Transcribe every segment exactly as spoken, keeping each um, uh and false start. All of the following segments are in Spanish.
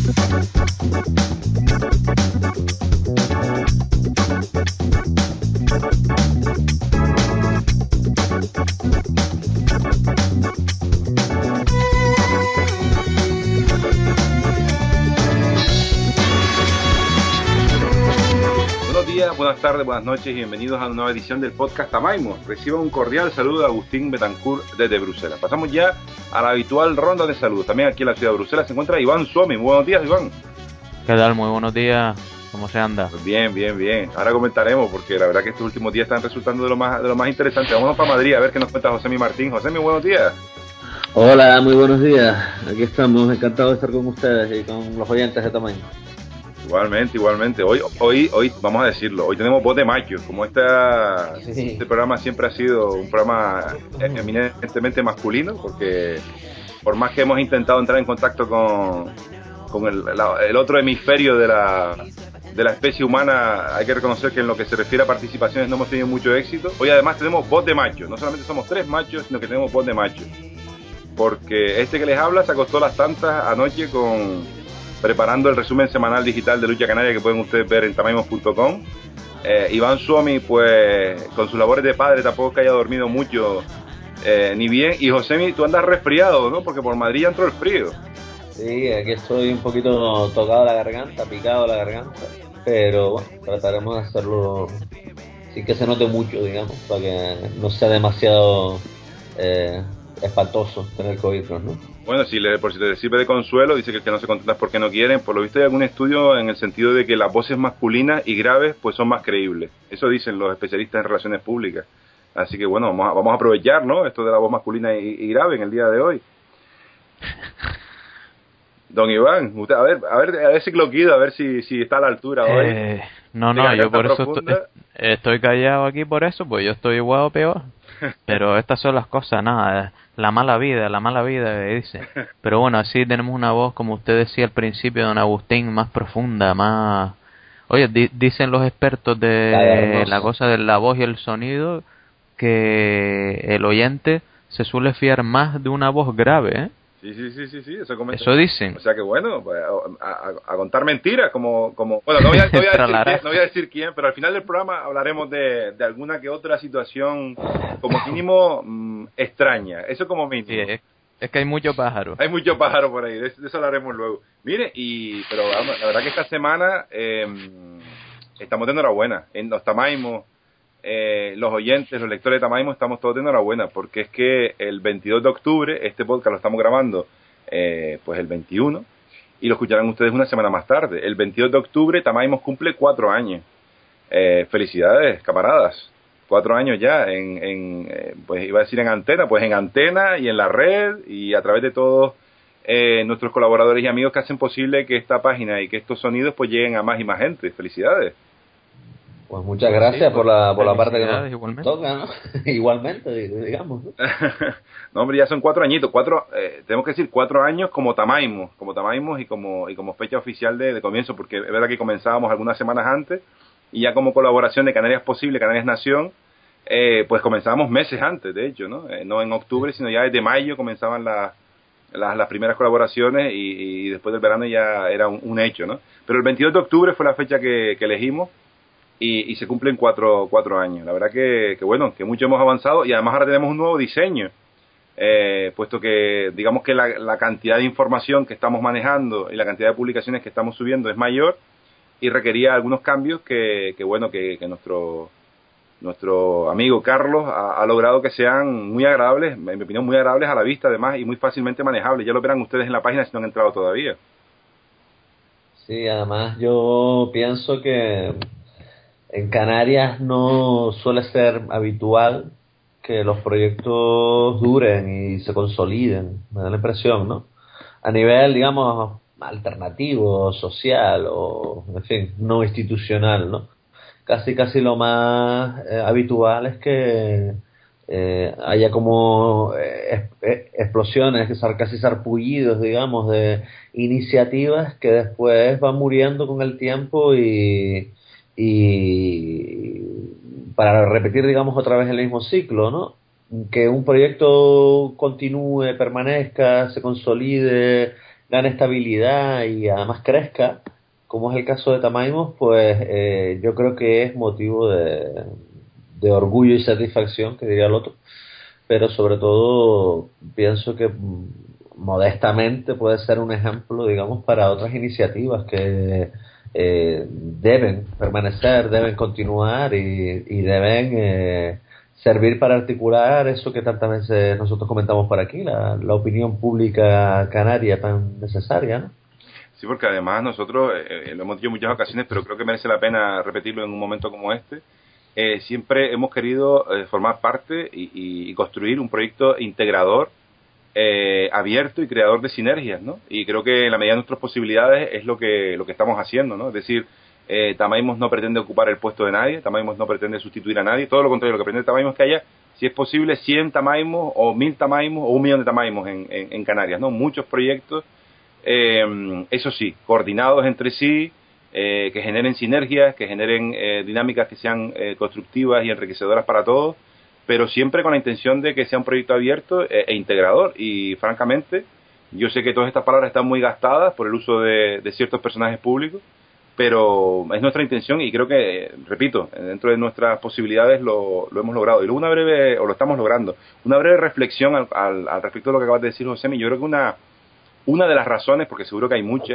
Buenas tardes, buenas noches y bienvenidos a una nueva edición del podcast Tamaimo. Reciban un cordial saludo de Agustín Betancourt desde Bruselas. Pasamos ya a la habitual ronda de saludos. También aquí en la ciudad de Bruselas se encuentra Iván Suomi. Muy buenos días, Iván. ¿Qué tal? Muy buenos días. ¿Cómo se anda? Pues bien, bien, bien. Ahora comentaremos porque la verdad que estos últimos días están resultando de lo más de lo más interesante. Vámonos para Madrid a ver qué nos cuenta Josemi Martín. Josemi, buenos días. Hola, muy buenos días. Aquí estamos, encantados de estar con ustedes y con los oyentes de Tamaimo. Igualmente, igualmente. Hoy, hoy, hoy, vamos a decirlo, hoy tenemos voz de macho. Como esta, Sí. este programa siempre ha sido un programa eminentemente masculino, porque por más que hemos intentado entrar en contacto con, con el, la, el otro hemisferio de la, de la especie humana, hay que reconocer que en lo que se refiere a participaciones no hemos tenido mucho éxito. Hoy además tenemos voz de macho. No solamente somos tres machos, sino que tenemos voz de macho. Porque este que les habla se acostó las tantas anoche con... preparando el resumen semanal digital de Lucha Canaria que pueden ustedes ver en tamaimos punto com. Eh, Iván Suomi, pues, con sus labores de padre tampoco es que haya dormido mucho, eh, ni bien. Y Josemi, tú andas resfriado, ¿no? Porque por Madrid ya entró el frío. Sí, aquí estoy un poquito tocado la garganta, picado la garganta, pero bueno, trataremos de hacerlo sin que se note mucho, digamos, para que no sea demasiado eh, espantoso tener COVID, ¿no? Bueno, si le, por si te sirve de consuelo, dice que el que no se contenta es porque no quieren. Por lo visto hay algún estudio en el sentido de que las voces masculinas y graves pues son más creíbles. Eso dicen los especialistas en relaciones públicas. Así que bueno, vamos a, vamos a aprovechar, ¿no? Esto de la voz masculina y, y grave en el día de hoy. Don Iván, usted, a ver, a ver, a ver si cloquido, a ver si, si está a la altura hoy. Eh, no, no, yo por eso estoy, estoy callado aquí por eso, pues yo estoy igual o peor. Pero estas son las cosas, nada, la mala vida, la mala vida que dice. Pero bueno, así tenemos una voz, como usted decía al principio, don Agustín, más profunda, más... Oye, di- dicen los expertos de la cosa de la voz y el sonido que el oyente se suele fiar más de una voz grave, ¿eh? Sí, sí, sí, sí, sí, eso, eso dicen. O sea que bueno, pues, a, a, a contar mentiras, como, como bueno, no voy, a, no, voy a decir quién, no voy a decir quién, pero al final del programa hablaremos de, de alguna que otra situación, como mínimo, mmm, extraña, eso como mínimo. Sí, es, es que hay mucho pájaro. Hay mucho pájaro por ahí, de, de eso hablaremos luego. Mire, y pero vamos, la verdad que esta semana eh, estamos de enhorabuena, en los Tamaimos. Eh, los oyentes, los lectores de Tamaimo, estamos todos de enhorabuena, porque es que el veintidós de octubre, este podcast lo estamos grabando eh, pues el veintiuno, y lo escucharán ustedes una semana más tarde. El veintidós de octubre Tamaimo cumple cuatro años. Eh, felicidades, camaradas, cuatro años ya en, en eh, pues iba a decir en antena, pues en antena y en la red y a través de todos eh, nuestros colaboradores y amigos que hacen posible que esta página y que estos sonidos pues lleguen a más y más gente. Felicidades. Pues muchas gracias sí, por la por la parte que nos igualmente. toca, ¿no? Igualmente, digamos, ¿no? No, hombre, ya son cuatro añitos, cuatro, eh, tenemos que decir cuatro años como Tamaimo, como Tamaimo y como y como fecha oficial de, de comienzo, porque es verdad que comenzábamos algunas semanas antes y ya como colaboración de Canarias Posible, Canarias Nación, eh, pues comenzábamos meses antes, de hecho, ¿no? Eh, no en octubre, sino ya desde mayo comenzaban las las, las primeras colaboraciones y, y después del verano ya era un, un hecho, ¿no? Pero el veintidós de octubre fue la fecha que, que elegimos. Y, y se cumplen cuatro, cuatro años. La verdad que, que bueno, que mucho hemos avanzado y además ahora tenemos un nuevo diseño, eh, puesto que digamos que la, la cantidad de información que estamos manejando y la cantidad de publicaciones que estamos subiendo es mayor y requería algunos cambios que, que bueno, que, que nuestro nuestro amigo Carlos ha, ha logrado que sean muy agradables, en mi opinión muy agradables a la vista además y muy fácilmente manejables. Ya lo verán ustedes en la página si no han entrado todavía. Sí, además yo pienso que en Canarias no suele ser habitual que los proyectos duren y se consoliden, me da la impresión, ¿no? A nivel, digamos, alternativo, social o, en fin, no institucional, ¿no? Casi, casi lo más eh, habitual es que eh, haya como eh, es, explosiones, casi sarpullidos, digamos, de iniciativas que después van muriendo con el tiempo y y para repetir, digamos, otra vez el mismo ciclo, ¿no? Que un proyecto continúe, permanezca, se consolide gane estabilidad y además crezca, como es el caso de Tamaimos, pues eh, yo creo que es motivo de, de orgullo y satisfacción, que diría el otro, pero sobre todo pienso que mm, modestamente puede ser un ejemplo, digamos, para otras iniciativas que eh, deben permanecer, deben continuar y, y deben eh, servir para articular eso que tantas veces nosotros comentamos por aquí, la, la opinión pública canaria tan necesaria, ¿no? Sí, porque además nosotros, eh, lo hemos dicho en muchas ocasiones, pero creo que merece la pena repetirlo en un momento como este, eh, siempre hemos querido eh, formar parte y, y, y construir un proyecto integrador, eh, abierto y creador de sinergias, ¿no? Y creo que en la medida de nuestras posibilidades es lo que lo que estamos haciendo, ¿no? Es decir, eh, Tamaimos no pretende ocupar el puesto de nadie, Tamaimos no pretende sustituir a nadie, todo lo contrario, lo que pretende Tamaimos es que haya, si es posible, cien Tamaimos o mil Tamaimos o un millón de Tamaimos en, en, en Canarias, ¿no? Muchos proyectos, eh, eso sí, coordinados entre sí, eh, que generen sinergias, que generen eh, dinámicas que sean eh, constructivas y enriquecedoras para todos, pero siempre con la intención de que sea un proyecto abierto e, e integrador. Y francamente, yo sé que todas estas palabras están muy gastadas por el uso de, de ciertos personajes públicos, pero es nuestra intención y creo que, repito, dentro de nuestras posibilidades lo, lo hemos logrado. Y luego una breve, o lo estamos logrando, una breve reflexión al, al, al respecto de lo que acabas de decir, José. Yo creo que una, una de las razones, porque seguro que hay muchas,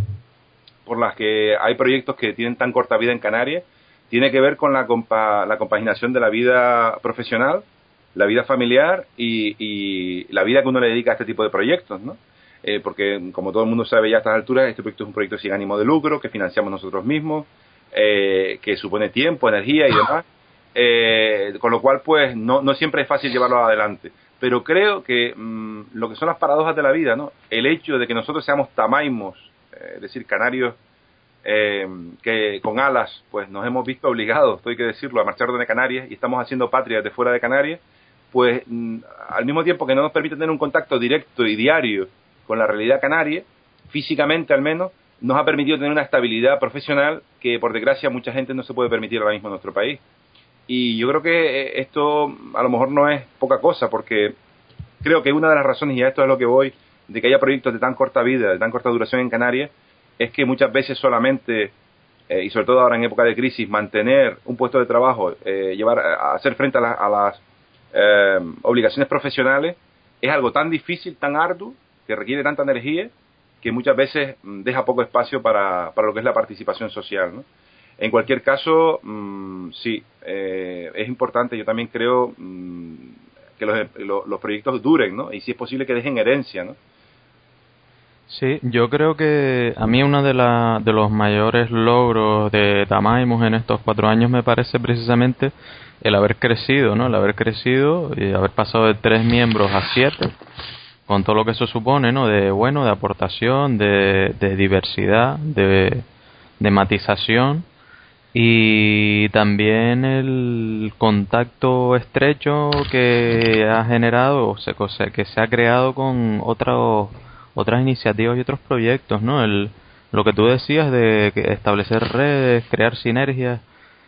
por las que hay proyectos que tienen tan corta vida en Canarias, tiene que ver con la, compa la compaginación de la vida profesional, la vida familiar y, y la vida que uno le dedica a este tipo de proyectos, ¿no? Eh, porque, como todo el mundo sabe ya a estas alturas, este proyecto es un proyecto sin ánimo de lucro, que financiamos nosotros mismos, eh, que supone tiempo, energía y demás, eh, con lo cual, pues, no, no siempre es fácil llevarlo adelante. Pero creo que mmm, lo que son las paradojas de la vida, ¿no? El hecho de que nosotros seamos tamaimos, eh, es decir, canarios, Eh, que con alas pues nos hemos visto obligados, esto hay que decirlo, a marchar de Canarias y estamos haciendo patria de fuera de Canarias, pues mm, al mismo tiempo que no nos permite tener un contacto directo y diario con la realidad canaria, físicamente al menos, nos ha permitido tener una estabilidad profesional que por desgracia mucha gente no se puede permitir ahora mismo en nuestro país. Y yo creo que esto a lo mejor no es poca cosa, porque creo que una de las razones, y a esto es a lo que voy, de que haya proyectos de tan corta vida, de tan corta duración en Canarias, es que muchas veces solamente, eh, y sobre todo ahora en época de crisis, mantener un puesto de trabajo, eh, llevar a hacer frente a, la, a las eh, obligaciones profesionales, es algo tan difícil, tan arduo, que requiere tanta energía, que muchas veces mmm, deja poco espacio para, para lo que es la participación social, ¿no? En cualquier caso, mmm, sí, eh, es importante, yo también creo mmm, que los, los, los proyectos duren, ¿no? Y si es posible que dejen herencia, ¿no? Sí, yo creo que a mí uno de, la, de los mayores logros de Tamaimos en estos cuatro años me parece precisamente el haber crecido, ¿no? El haber crecido y haber pasado de tres miembros a siete, con todo lo que eso supone, ¿no? De, bueno, de aportación, de, de diversidad, de, de matización y también el contacto estrecho que ha generado, o sea, que se ha creado con otros otras iniciativas y otros proyectos, ¿no? El, lo que tú decías de que establecer redes, crear sinergias,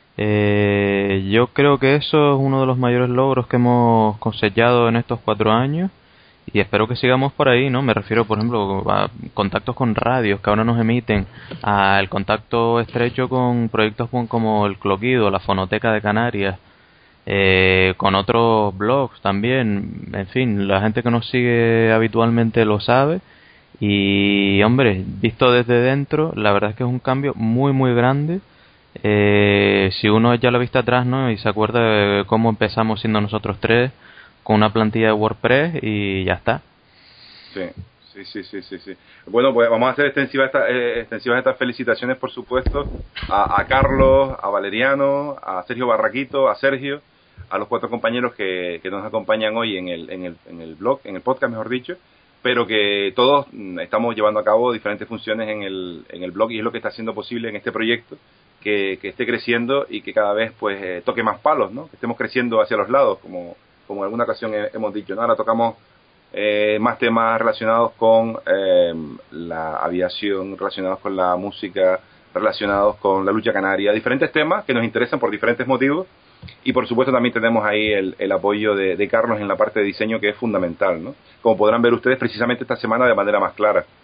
eh, yo creo que eso es uno de los mayores logros que hemos cosechado en estos cuatro años y espero que sigamos por ahí, ¿no? Me refiero, por ejemplo, a contactos con radios que ahora nos emiten, al contacto estrecho con proyectos como el Cloquido, la Fonoteca de Canarias, eh, con otros blogs también, en fin, la gente que nos sigue habitualmente lo sabe y, hombre, visto desde dentro, la verdad es que es un cambio muy muy grande. Eh, si uno echa la vista atrás, ¿no? Y se acuerda de cómo empezamos siendo nosotros tres con una plantilla de WordPress y ya está. Sí, sí, sí, sí, sí, sí. Bueno, pues vamos a hacer extensivas esta, eh, extensivas estas felicitaciones, por supuesto, a, a Carlos, a Valeriano, a Sergio Barraquito, a Sergio, a los cuatro compañeros que, que nos acompañan hoy en el, en el, en el blog, en el podcast, mejor dicho, pero que todos estamos llevando a cabo diferentes funciones en el, en el blog y es lo que está haciendo posible en este proyecto que, que esté creciendo y que cada vez pues eh, toque más palos, ¿no? Que estemos creciendo hacia los lados, como, como en alguna ocasión he, hemos dicho, ¿no? Ahora tocamos eh, más temas relacionados con eh, la aviación, relacionados con la música, relacionados con la lucha canaria, diferentes temas que nos interesan por diferentes motivos. Y por supuesto también tenemos ahí el, el apoyo de, de Carlos en la parte de diseño, que es fundamental, ¿no? Como podrán ver ustedes precisamente esta semana de manera más clara.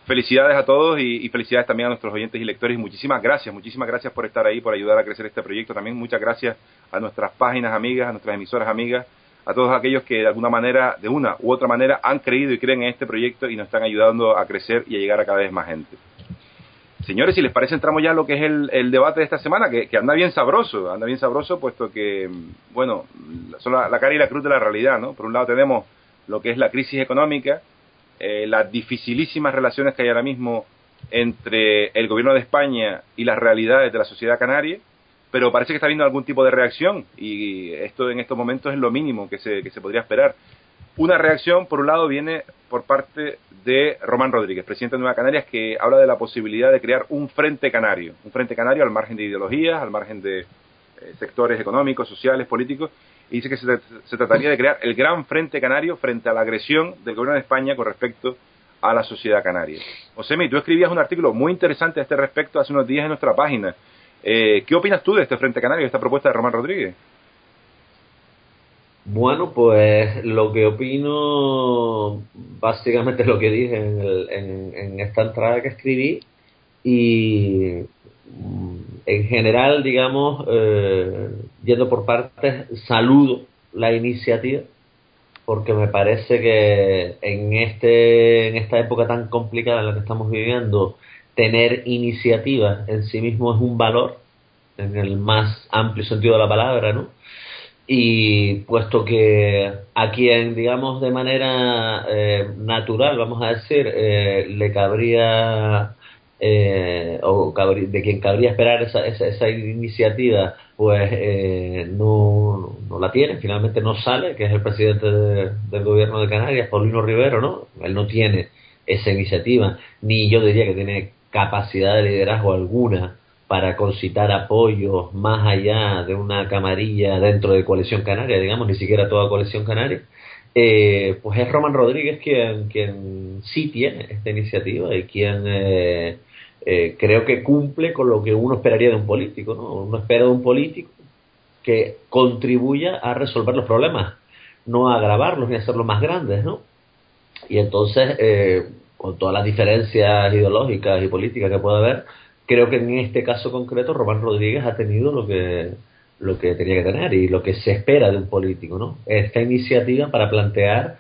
felicidades a todos y, y felicidades también a nuestros oyentes y lectores. Y muchísimas gracias, muchísimas gracias por estar ahí, por ayudar a crecer este proyecto. También muchas gracias a nuestras páginas amigas, a nuestras emisoras amigas, a todos aquellos que de alguna manera, de una u otra manera, han creído y creen en este proyecto y nos están ayudando a crecer y a llegar a cada vez más gente. Señores, si les parece, entramos ya a lo que es el, el debate de esta semana, que, que anda bien sabroso, anda bien sabroso, puesto que, bueno, son la, la cara y la cruz de la realidad, ¿no? Por un lado tenemos lo que es la crisis económica, eh, las dificilísimas relaciones que hay ahora mismo entre el gobierno de España y las realidades de la sociedad canaria, pero parece que está habiendo algún tipo de reacción, y esto en estos momentos es lo mínimo que se, que se podría esperar. Una reacción, por un lado, viene por parte de Román Rodríguez, presidente de Nueva Canarias, que habla de la posibilidad de crear un frente canario, un frente canario al margen de ideologías, al margen de eh, sectores económicos, sociales, políticos, y dice que se, se trataría de crear el gran frente canario frente a la agresión del gobierno de España con respecto a la sociedad canaria. Josemi, tú escribías un artículo muy interesante a este respecto hace unos días en nuestra página. Eh, ¿Qué opinas tú de este frente canario, de esta propuesta de Román Rodríguez? Bueno, pues lo que opino básicamente es lo que dije en, el, en, en esta entrada que escribí, y en general, digamos, eh, yendo por partes, saludo la iniciativa, porque me parece que en este en esta época tan complicada en la que estamos viviendo, tener iniciativa en sí mismo es un valor en el más amplio sentido de la palabra, ¿no? Y puesto que a quien, digamos, de manera eh, natural, vamos a decir, eh, le cabría, eh, o cabrí, de quien cabría esperar esa, esa, esa iniciativa, pues eh, no, no la tiene, finalmente no sale, que es el presidente de, del gobierno de Canarias, Paulino Rivero, ¿no? Él no tiene esa iniciativa, ni yo diría que tiene capacidad de liderazgo alguna para concitar apoyos más allá de una camarilla dentro de Coalición Canaria, digamos, ni siquiera toda Coalición Canaria, eh, pues es Román Rodríguez quien, quien sí tiene esta iniciativa y quien eh, eh, creo que cumple con lo que uno esperaría de un político, ¿no? Uno espera de un político que contribuya a resolver los problemas, no a agravarlos ni a hacerlos más grandes, ¿no? Y entonces, eh, con todas las diferencias ideológicas y políticas que pueda haber, creo que en este caso concreto Román Rodríguez ha tenido lo que lo que tenía que tener y lo que se espera de un político, ¿no? Esta iniciativa para plantear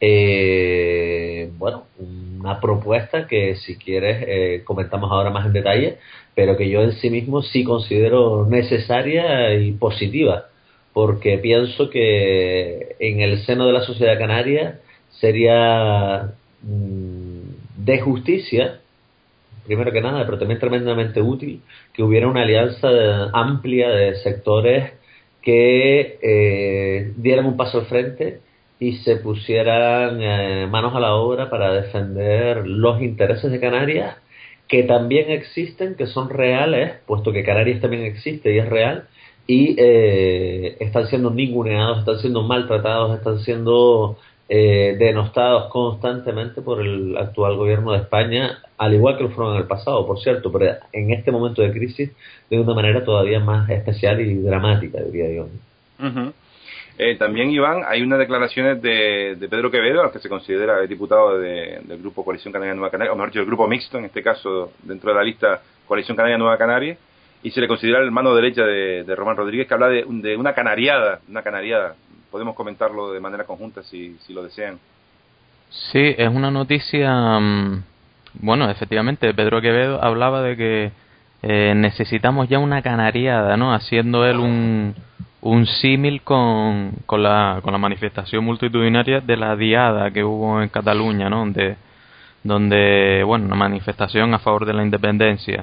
eh, bueno, una propuesta que, si quieres, eh, comentamos ahora más en detalle, pero que yo en sí mismo sí considero necesaria y positiva, porque pienso que en el seno de la sociedad canaria sería mmm, de justicia, primero que nada, pero también tremendamente útil, que hubiera una alianza de, amplia de sectores que eh, dieran un paso al frente y se pusieran eh, manos a la obra para defender los intereses de Canarias, que también existen, que son reales, puesto que Canarias también existe y es real, y eh, están siendo ninguneados, están siendo maltratados, están siendo Eh, denostados constantemente por el actual gobierno de España, al igual que lo fueron en el pasado, por cierto, pero en este momento de crisis de una manera todavía más especial y dramática, diría yo. Uh-huh. Eh, también, Iván, hay unas declaraciones de, de Pedro Quevedo, al que se considera el diputado de, del Grupo Coalición Canaria Nueva Canaria, o mejor dicho, el Grupo Mixto, en este caso, dentro de la lista Coalición Canaria Nueva Canaria, y se le considera el mano derecha de, de Román Rodríguez, que habla de, de una canariada, una canariada. Podemos comentarlo de manera conjunta si, si lo desean. Sí, es una noticia, um, bueno, efectivamente, Pedro Quevedo hablaba de que eh, necesitamos ya una canariada, ¿no? Haciendo él un, un símil con, con, la, con la manifestación multitudinaria de la diada que hubo en Cataluña, ¿no? Donde, donde bueno, una manifestación a favor de la independencia.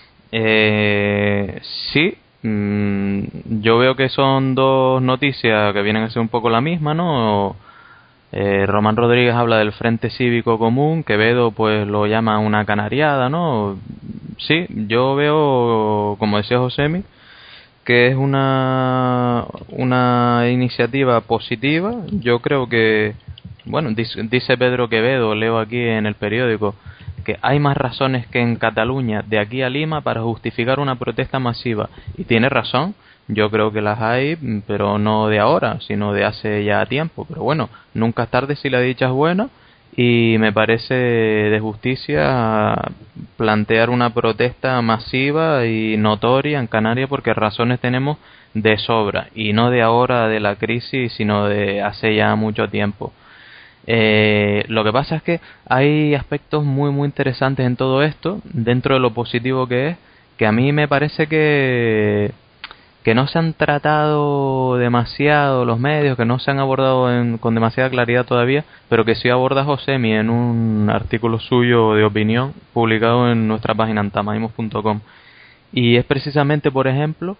Eh, sí, mmm, yo veo que son dos noticias que vienen a ser un poco la misma, ¿no? Eh, Román Rodríguez habla del Frente Cívico Común, Quevedo pues lo llama una canariada, ¿no? Sí, yo veo, como decía Josemi, que es una una iniciativa positiva. Yo creo que, bueno, dice, dice Pedro Quevedo, leo aquí en el periódico, que hay más razones que en Cataluña de aquí a Lima para justificar una protesta masiva, y tiene razón. Yo creo que las hay, pero no de ahora, sino de hace ya tiempo. Pero bueno, nunca es tarde si la dicha es buena, y me parece de justicia plantear una protesta masiva y notoria en Canarias, porque razones tenemos de sobra, y no de ahora de la crisis, sino de hace ya mucho tiempo. Eh, lo que pasa es que hay aspectos muy muy interesantes en todo esto, dentro de lo positivo que es, que a mí me parece que que no se han tratado demasiado los medios, que no se han abordado en, con demasiada claridad todavía, pero que sí aborda Josemi en un artículo suyo de opinión publicado en nuestra página antamaimos punto com. Y es precisamente, por ejemplo,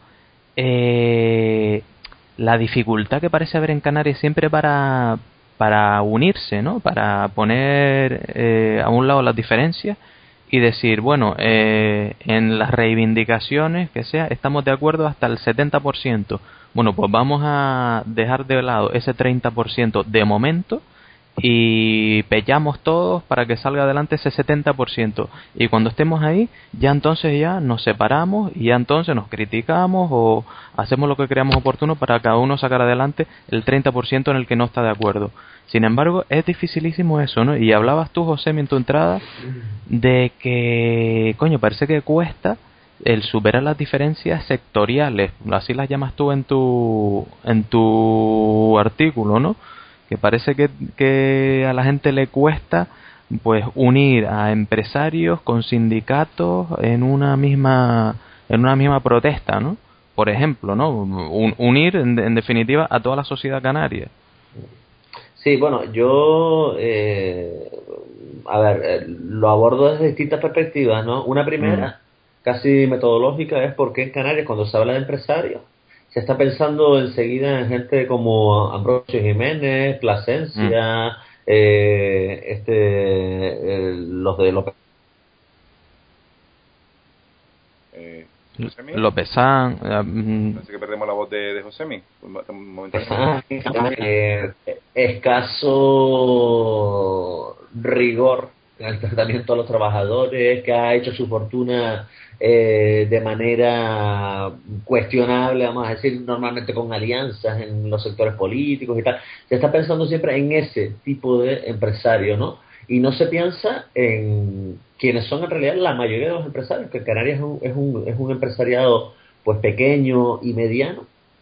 eh, la dificultad que parece haber en Canarias siempre para, para unirse, ¿no? Para poner eh, a un lado las diferencias y decir, bueno, eh, en las reivindicaciones, que sea, estamos de acuerdo hasta el setenta por ciento. Bueno, pues vamos a dejar de lado ese treinta por ciento de momento y pechamos todos para que salga adelante ese setenta por ciento. Y cuando estemos ahí, ya entonces ya nos separamos y ya entonces nos criticamos o hacemos lo que creamos oportuno para cada uno sacar adelante el treinta por ciento en el que no está de acuerdo. Sin embargo, es dificilísimo eso, ¿no? Y hablabas tú, José, en tu entrada, de que, coño, parece que cuesta el superar las diferencias sectoriales, así las llamas tú en tu en tu artículo, ¿no? Que parece que, que a la gente le cuesta pues unir a empresarios con sindicatos en una misma en una misma protesta, ¿no? Por ejemplo, ¿no? Un, unir en, en definitiva a toda la sociedad canaria. Sí, bueno, yo, eh, a ver, eh, lo abordo desde distintas perspectivas, ¿no? Una primera, mm. casi metodológica, es por qué en Canarias, cuando se habla de empresarios, se está pensando enseguida en gente como Ambrosio Jiménez, Plasencia, mm. eh, este, eh, los de López. Eh, López San, uh, parece que perdemos la voz de, de Josemi. eh, escaso rigor en el tratamiento a los trabajadores, que ha hecho su fortuna eh, de manera cuestionable, vamos a decir, normalmente con alianzas en los sectores políticos y tal. Se está pensando siempre en ese tipo de empresario, ¿no? Y no se piensa en quienes son en realidad la mayoría de los empresarios, que Canarias es un, es un, es un empresariado pues pequeño y mediano,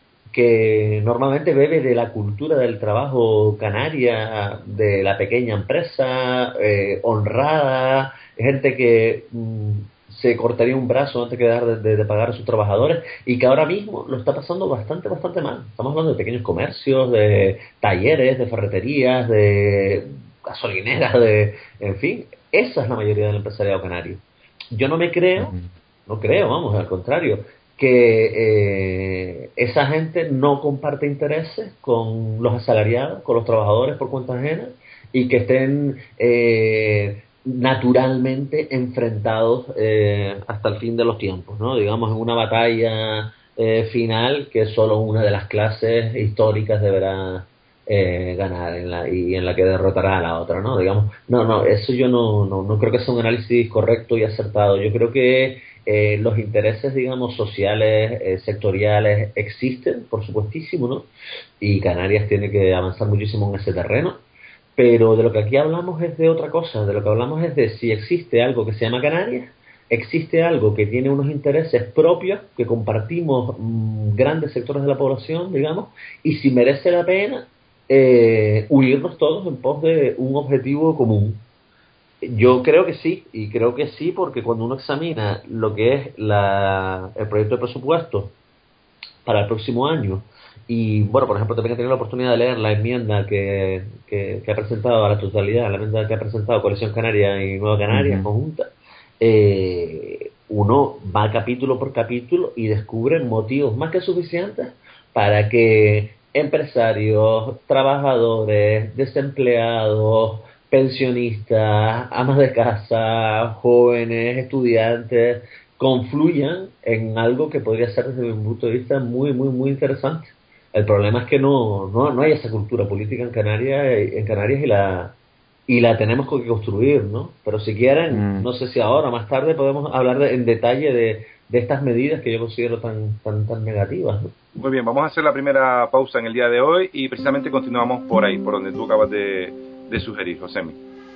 que normalmente bebe de la cultura del trabajo canaria, de la pequeña empresa, eh, honrada, gente que mmm, se cortaría un brazo antes que dejar de, de, de pagar a sus trabajadores, y que ahora mismo lo está pasando bastante, bastante mal. Estamos hablando de pequeños comercios, de talleres, de ferreterías, de gasolineras, de, en fin, esa es la mayoría del empresariado canario. Yo no me creo, no creo, vamos, al contrario, que eh, esa gente no comparte intereses con los asalariados, con los trabajadores por cuenta ajena, y que estén eh, naturalmente enfrentados eh, hasta el fin de los tiempos, ¿no? Digamos, en una batalla eh, final que solo una de las clases históricas deberá eh, ganar en la, y en la que derrotará a la otra, ¿no? Digamos, no, no, eso yo no, no, no creo que sea un análisis correcto y acertado. Yo creo que Eh, los intereses, digamos, sociales, eh, sectoriales existen, por supuestísimo, ¿no? Y Canarias tiene que avanzar muchísimo en ese terreno, pero de lo que aquí hablamos es de otra cosa. De lo que hablamos es de si existe algo que se llama Canarias, existe algo que tiene unos intereses propios que compartimos mmm, grandes sectores de la población, digamos, y si merece la pena eh, unirnos todos en pos de un objetivo común. Yo creo que sí, y creo que sí porque cuando uno examina lo que es la, el proyecto de presupuesto para el próximo año, y bueno, por ejemplo, también he tenido la oportunidad de leer la enmienda que, que, que ha presentado a la totalidad, la enmienda que ha presentado Coalición Canaria y Nueva Canarias, uh-huh. conjunta, eh, uno va capítulo por capítulo y descubre motivos más que suficientes para que empresarios, trabajadores, desempleados, pensionistas, amas de casa, jóvenes, estudiantes, confluyan en algo que podría ser desde mi punto de vista muy, muy, muy interesante. El problema es que no, no, no hay esa cultura política en Canarias, en Canarias y la y la tenemos que construir, ¿no? Pero si quieren, mm. no sé si ahora o más tarde podemos hablar de, en detalle de, de estas medidas que yo considero tan, tan, tan negativas, ¿no? Muy bien, vamos a hacer la primera pausa en el día de hoy y precisamente continuamos por ahí, por donde tú acabas de, de sugerir, Josemi.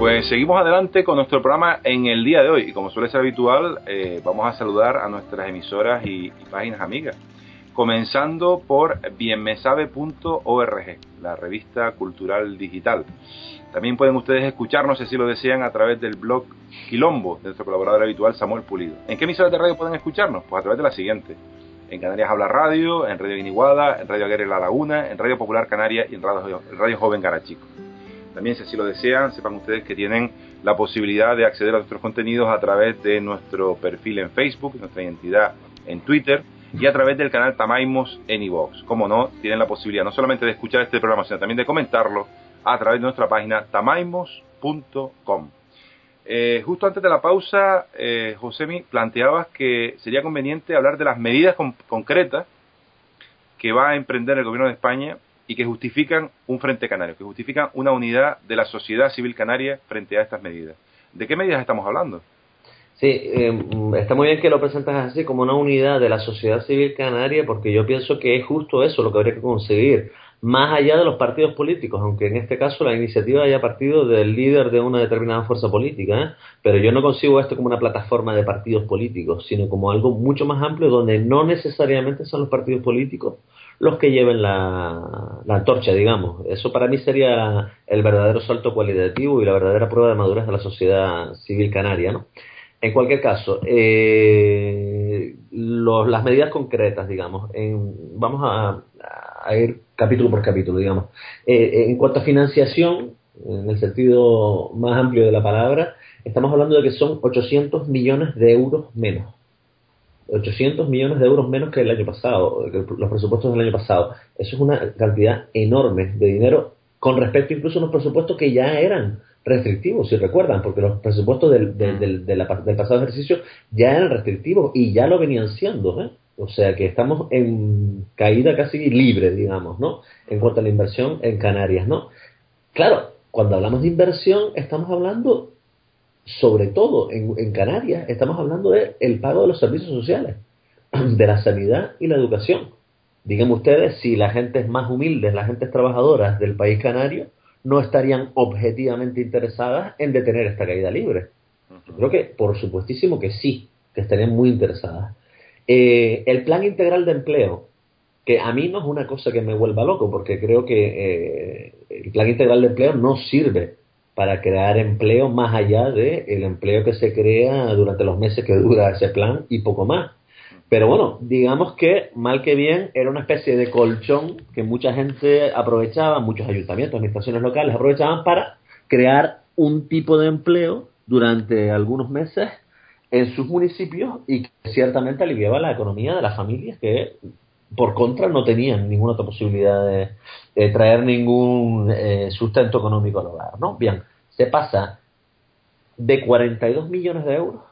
Pues seguimos adelante con nuestro programa en el día de hoy y como suele ser habitual, eh, vamos a saludar a nuestras emisoras y, y páginas amigas, comenzando por bienmesabe punto org, la revista cultural digital. También pueden ustedes escucharnos, si así lo desean, a través del blog Quilombo, de nuestro colaborador habitual Samuel Pulido. ¿En qué emisoras de radio pueden escucharnos? Pues a través de la siguiente: en Canarias Habla Radio, en Radio Guiniguada, en Radio Aguirre La Laguna, en Radio Popular Canaria y en Radio, Radio Joven Garachico. También, si así lo desean, sepan ustedes que tienen la posibilidad de acceder a nuestros contenidos a través de nuestro perfil en Facebook, nuestra identidad en Twitter y a través del canal Tamaimos en iVoox. Como no, tienen la posibilidad no solamente de escuchar este programa, sino también de comentarlo a través de nuestra página tamaimos punto com. Eh, justo antes de la pausa, eh, Josemi, planteabas que sería conveniente hablar de las medidas con- concretas que va a emprender el gobierno de España y que justifican un Frente Canario, que justifican una unidad de la sociedad civil canaria frente a estas medidas. ¿De qué medidas estamos hablando? Sí, eh, está muy bien que lo presentas así como una unidad de la sociedad civil canaria, porque yo pienso que es justo eso lo que habría que conseguir, más allá de los partidos políticos, aunque en este caso la iniciativa haya partido del líder de una determinada fuerza política, ¿eh? Pero yo no consigo esto como una plataforma de partidos políticos, sino como algo mucho más amplio donde no necesariamente son los partidos políticos los que lleven la, la antorcha, digamos. Eso para mí sería el verdadero salto cualitativo y la verdadera prueba de madurez de la sociedad civil canaria, ¿no? En cualquier caso, eh, los, las medidas concretas, digamos, en, vamos a, a ir capítulo por capítulo, digamos. Eh, en cuanto a financiación, en el sentido más amplio de la palabra, estamos hablando de que son ochocientos millones de euros menos. ochocientos millones de euros menos que el año pasado, que los presupuestos del año pasado. Eso es una cantidad enorme de dinero con respecto incluso a los presupuestos que ya eran restrictivos, si recuerdan, porque los presupuestos del, del, del, de la, del pasado ejercicio ya eran restrictivos y ya lo venían siendo, ¿eh? O sea que estamos en caída casi libre, digamos, ¿no? En cuanto a la inversión en Canarias, ¿no? Claro, cuando hablamos de inversión estamos hablando, sobre todo en, en Canarias, estamos hablando de el pago de los servicios sociales, de la sanidad y la educación. Díganme ustedes si la gente es más humilde, las gentes trabajadoras del país canario no estarían objetivamente interesadas en detener esta caída libre. Yo creo que, por supuestísimo que sí, que estarían muy interesadas. Eh, el plan integral de empleo, que a mí no es una cosa que me vuelva loco, porque creo que eh, el plan integral de empleo no sirve para crear empleo más allá del empleo que se crea durante los meses que dura ese plan y poco más. Pero bueno, digamos que, mal que bien, era una especie de colchón que mucha gente aprovechaba, muchos ayuntamientos, administraciones locales aprovechaban para crear un tipo de empleo durante algunos meses en sus municipios y que ciertamente aliviaba la economía de las familias que, por contra, no tenían ninguna otra posibilidad de, de traer ningún eh, sustento económico al hogar, ¿no? Bien, se pasa de cuarenta y dos millones de euros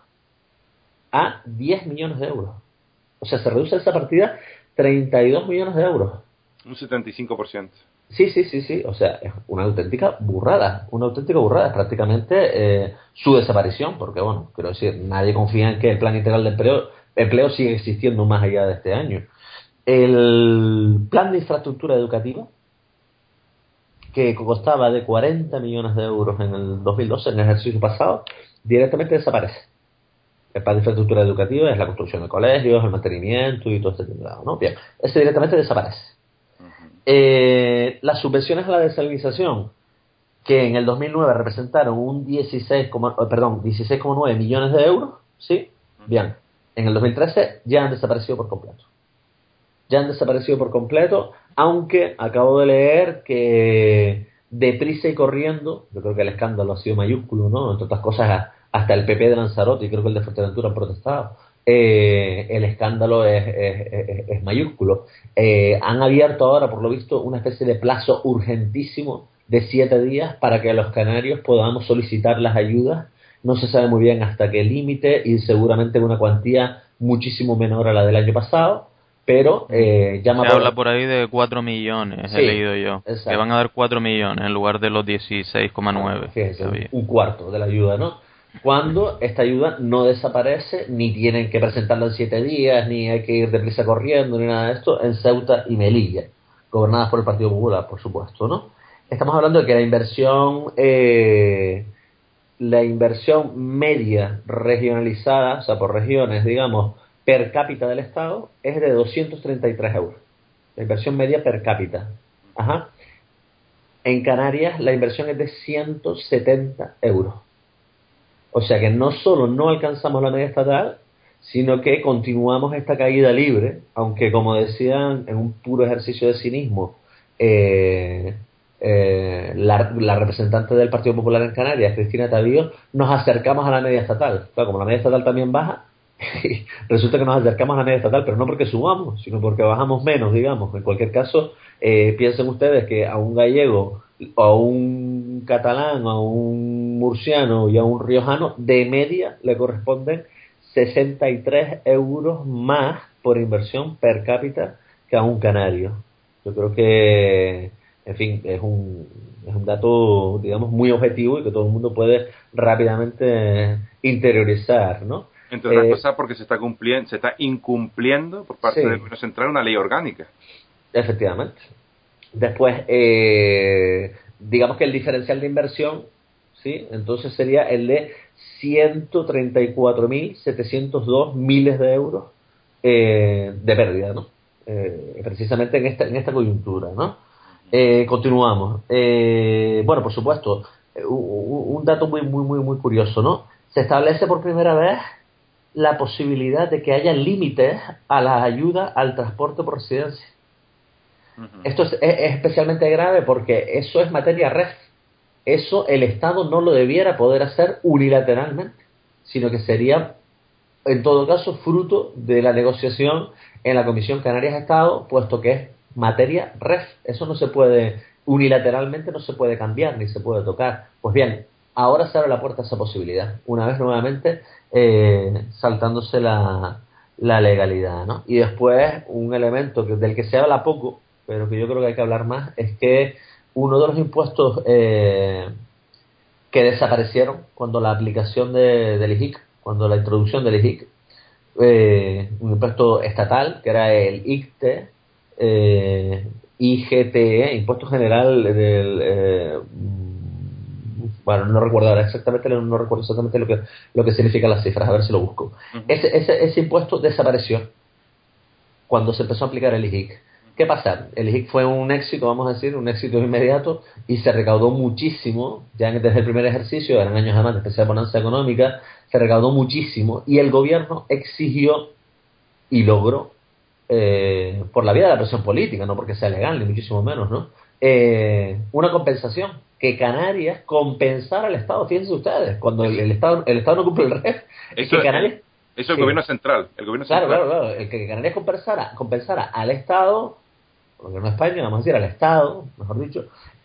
a diez millones de euros. O sea, se reduce esa partida treinta y dos millones de euros. Un setenta y cinco por ciento. Sí, sí, sí, sí. O sea, es una auténtica burrada. Una auténtica burrada. Es prácticamente eh, su desaparición. Porque, bueno, quiero decir, nadie confía en que el plan integral de empleo, empleo sigue existiendo más allá de este año. El plan de infraestructura educativa, que costaba de cuarenta millones de euros en el dos mil doce, en el ejercicio pasado, directamente desaparece. El plan de infraestructura educativa es la construcción de colegios, el mantenimiento y todo este tipo de cosas, ¿no? Bien, ese directamente desaparece. Uh-huh. Eh, las subvenciones a la desalinización, que en el dos mil nueve representaron un dieciséis, perdón, dieciséis coma nueve millones de euros, ¿sí? Uh-huh. Bien, en el dos mil trece ya han desaparecido por completo. Ya han desaparecido por completo, aunque acabo de leer que deprisa y corriendo, yo creo que el escándalo ha sido mayúsculo, ¿no? Entre otras cosas, hasta el P P de Lanzarote y creo que el de Fuerteventura han protestado. Eh, el escándalo es, es, es, es mayúsculo. Eh, han abierto ahora, por lo visto, una especie de plazo urgentísimo de siete días para que los canarios podamos solicitar las ayudas. No se sabe muy bien hasta qué límite y seguramente una cuantía muchísimo menor a la del año pasado. Pero eh, llama se por... habla por ahí de cuatro millones, sí, he leído yo. Exacto. Que van a dar cuatro millones en lugar de los dieciséis coma nueve. Ah, fíjense, un, un cuarto de la ayuda, ¿no? Cuando esta ayuda no desaparece, ni tienen que presentarla en siete días, ni hay que ir deprisa corriendo, ni nada de esto, en Ceuta y Melilla, gobernadas por el Partido Popular, por supuesto, ¿no? Estamos hablando de que la inversión eh, la inversión media regionalizada, o sea, por regiones, digamos, per cápita del Estado, es de doscientos treinta y tres euros. La inversión media per cápita. Ajá. En Canarias la inversión es de ciento setenta euros. O sea que no solo no alcanzamos la media estatal, sino que continuamos esta caída libre, aunque como decían en un puro ejercicio de cinismo, eh, eh, la, la representante del Partido Popular en Canarias, Cristina Tavío, nos acercamos a la media estatal. Claro, como la media estatal también baja, resulta que nos acercamos a la media estatal, pero no porque subamos, sino porque bajamos menos, digamos. En cualquier caso, eh, piensen ustedes que a un gallego, a un catalán, a un murciano y a un riojano, de media le corresponden sesenta y tres euros más por inversión per cápita que a un canario. Yo creo que, en fin, es un, es un dato, digamos, muy objetivo y que todo el mundo puede rápidamente interiorizar, ¿no? Entre otras Eh, cosas porque se está cumpliendo, se está incumpliendo por parte sí, del gobierno central una ley orgánica. efectivamente. Después, eh, digamos que el diferencial de inversión, ¿sí? Entonces sería el de ciento treinta y cuatro mil setecientos dos miles de euros eh, de pérdida, ¿no? Eh, precisamente en esta, en esta coyuntura, ¿no? Eh, continuamos. Eh, bueno, por supuesto, eh, un, un dato muy, muy, muy, muy curioso, ¿no? Se establece por primera vez la posibilidad de que haya límites a la ayuda al transporte por residencia. Uh-huh. Esto es, es, es especialmente grave porque eso es materia res. Eso el Estado no lo debiera poder hacer unilateralmente, sino que sería, en todo caso, fruto de la negociación en la Comisión Canarias-Estado, puesto que es materia res. Eso no se puede, unilateralmente no se puede cambiar ni se puede tocar. Pues bien, ahora se abre la puerta a esa posibilidad, una vez nuevamente eh, saltándose la, la legalidad, ¿no? Y después, un elemento que, del que se habla poco, pero que yo creo que hay que hablar más, es que uno de los impuestos eh, que desaparecieron cuando la aplicación de, del I J I C, cuando la introducción del I J I C, eh, un impuesto estatal, que era el I C T E, eh, I G T E, Impuesto General del... Eh, bueno, no recuerdo ahora exactamente, no recuerdo exactamente lo que, lo que significan las cifras, a ver si lo busco. Uh-huh. Ese, ese, ese impuesto desapareció cuando se empezó a aplicar el I J I C. ¿Qué pasa? El I J I C fue un éxito, vamos a decir, un éxito inmediato y se recaudó muchísimo, ya desde el primer ejercicio, eran años además de especial bonanza económica, se recaudó muchísimo y el gobierno exigió y logró, eh, por la vía de la presión política, no porque sea legal, ni muchísimo menos, ¿no? Eh, una compensación, que Canarias compensara al Estado, fíjense ustedes, cuando el, el Estado el Estado no cumple el R E F, eso, que Canarias... El, eso es el sí. gobierno central, el gobierno claro, central. Claro, claro, el que Canarias compensara, compensara al Estado, el gobierno de España, vamos a decir, al Estado, mejor dicho,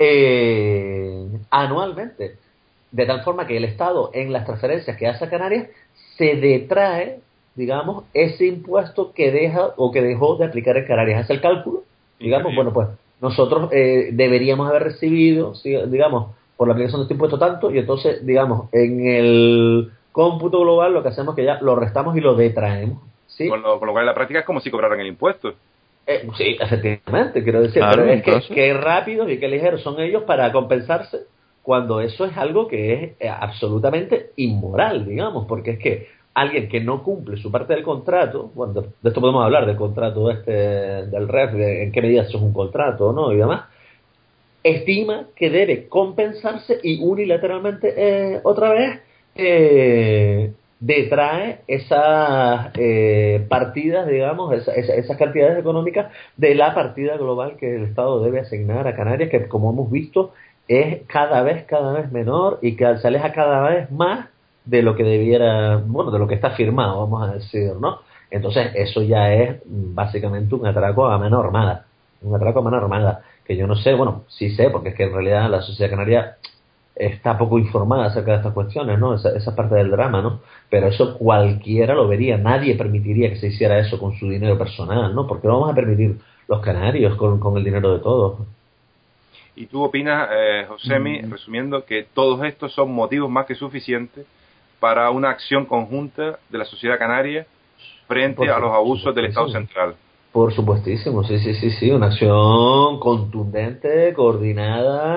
eh, anualmente, de tal forma que el Estado, en las transferencias que hace a Canarias, se detrae, digamos, ese impuesto que deja o que dejó de aplicar en Canarias. Hace el cálculo, digamos, Increíble. bueno, pues nosotros eh, deberíamos haber recibido, digamos, por la aplicación de este impuesto tanto, y entonces, digamos, en el cómputo global lo que hacemos es que ya lo restamos y lo detraemos, ¿sí? Con lo, con lo cual en la práctica es como si cobraran el impuesto. Eh, sí, efectivamente, quiero decir, Claro, pero es entonces... que qué rápidos y qué ligeros son ellos para compensarse cuando eso es algo que es eh, absolutamente inmoral, digamos, porque es que alguien que no cumple su parte del contrato, bueno, de, de esto podemos hablar del contrato este del R E F, de en qué medida eso es un contrato o no y demás, estima que debe compensarse y unilateralmente eh, otra vez eh, detrae esas eh, partidas, digamos, esa, esa, esas cantidades económicas de la partida global que el Estado debe asignar a Canarias, que como hemos visto es cada vez, cada vez menor y que se aleja cada vez más de lo que debiera, bueno, de lo que está firmado, vamos a decir, ¿no? Entonces eso ya es básicamente un atraco a mano armada, un atraco a mano armada, que yo no sé, bueno, sí sé, porque es que en realidad la sociedad canaria está poco informada acerca de estas cuestiones, ¿no? Esa, esa parte del drama, ¿no? Pero eso cualquiera lo vería, nadie permitiría que se hiciera eso con su dinero personal, ¿no? Porque lo vamos a permitir los canarios con, con el dinero de todos. ¿Y tú opinas, eh, Josemi, mm. resumiendo, que todos estos son motivos más que suficientes para una acción conjunta de la sociedad canaria frente por a los abusos del Estado central? Por supuestísimo, sí, sí, sí, sí, una acción contundente, coordinada,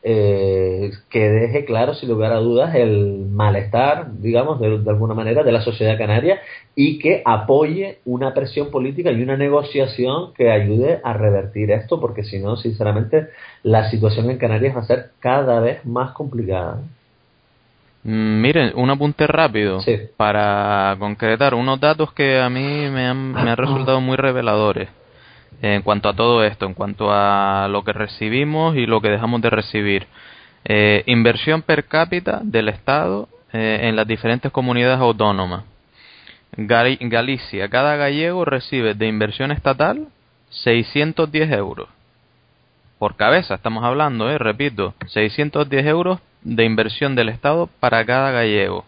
eh, que deje claro, sin lugar a dudas, el malestar, digamos, de, de alguna manera, de la sociedad canaria, y que apoye una presión política y una negociación que ayude a revertir esto, porque si no, sinceramente, la situación en Canarias va a ser cada vez más complicada. Mm, Miren, un apunte rápido Sí. para concretar unos datos que a mí me han, me han resultado muy reveladores en cuanto a todo esto, en cuanto a lo que recibimos y lo que dejamos de recibir. Eh, inversión per cápita del Estado eh, en las diferentes comunidades autónomas. Gal- Galicia, cada gallego recibe de inversión estatal seiscientos diez euros. Por cabeza estamos hablando, eh, repito, seiscientos diez euros de inversión del Estado para cada gallego.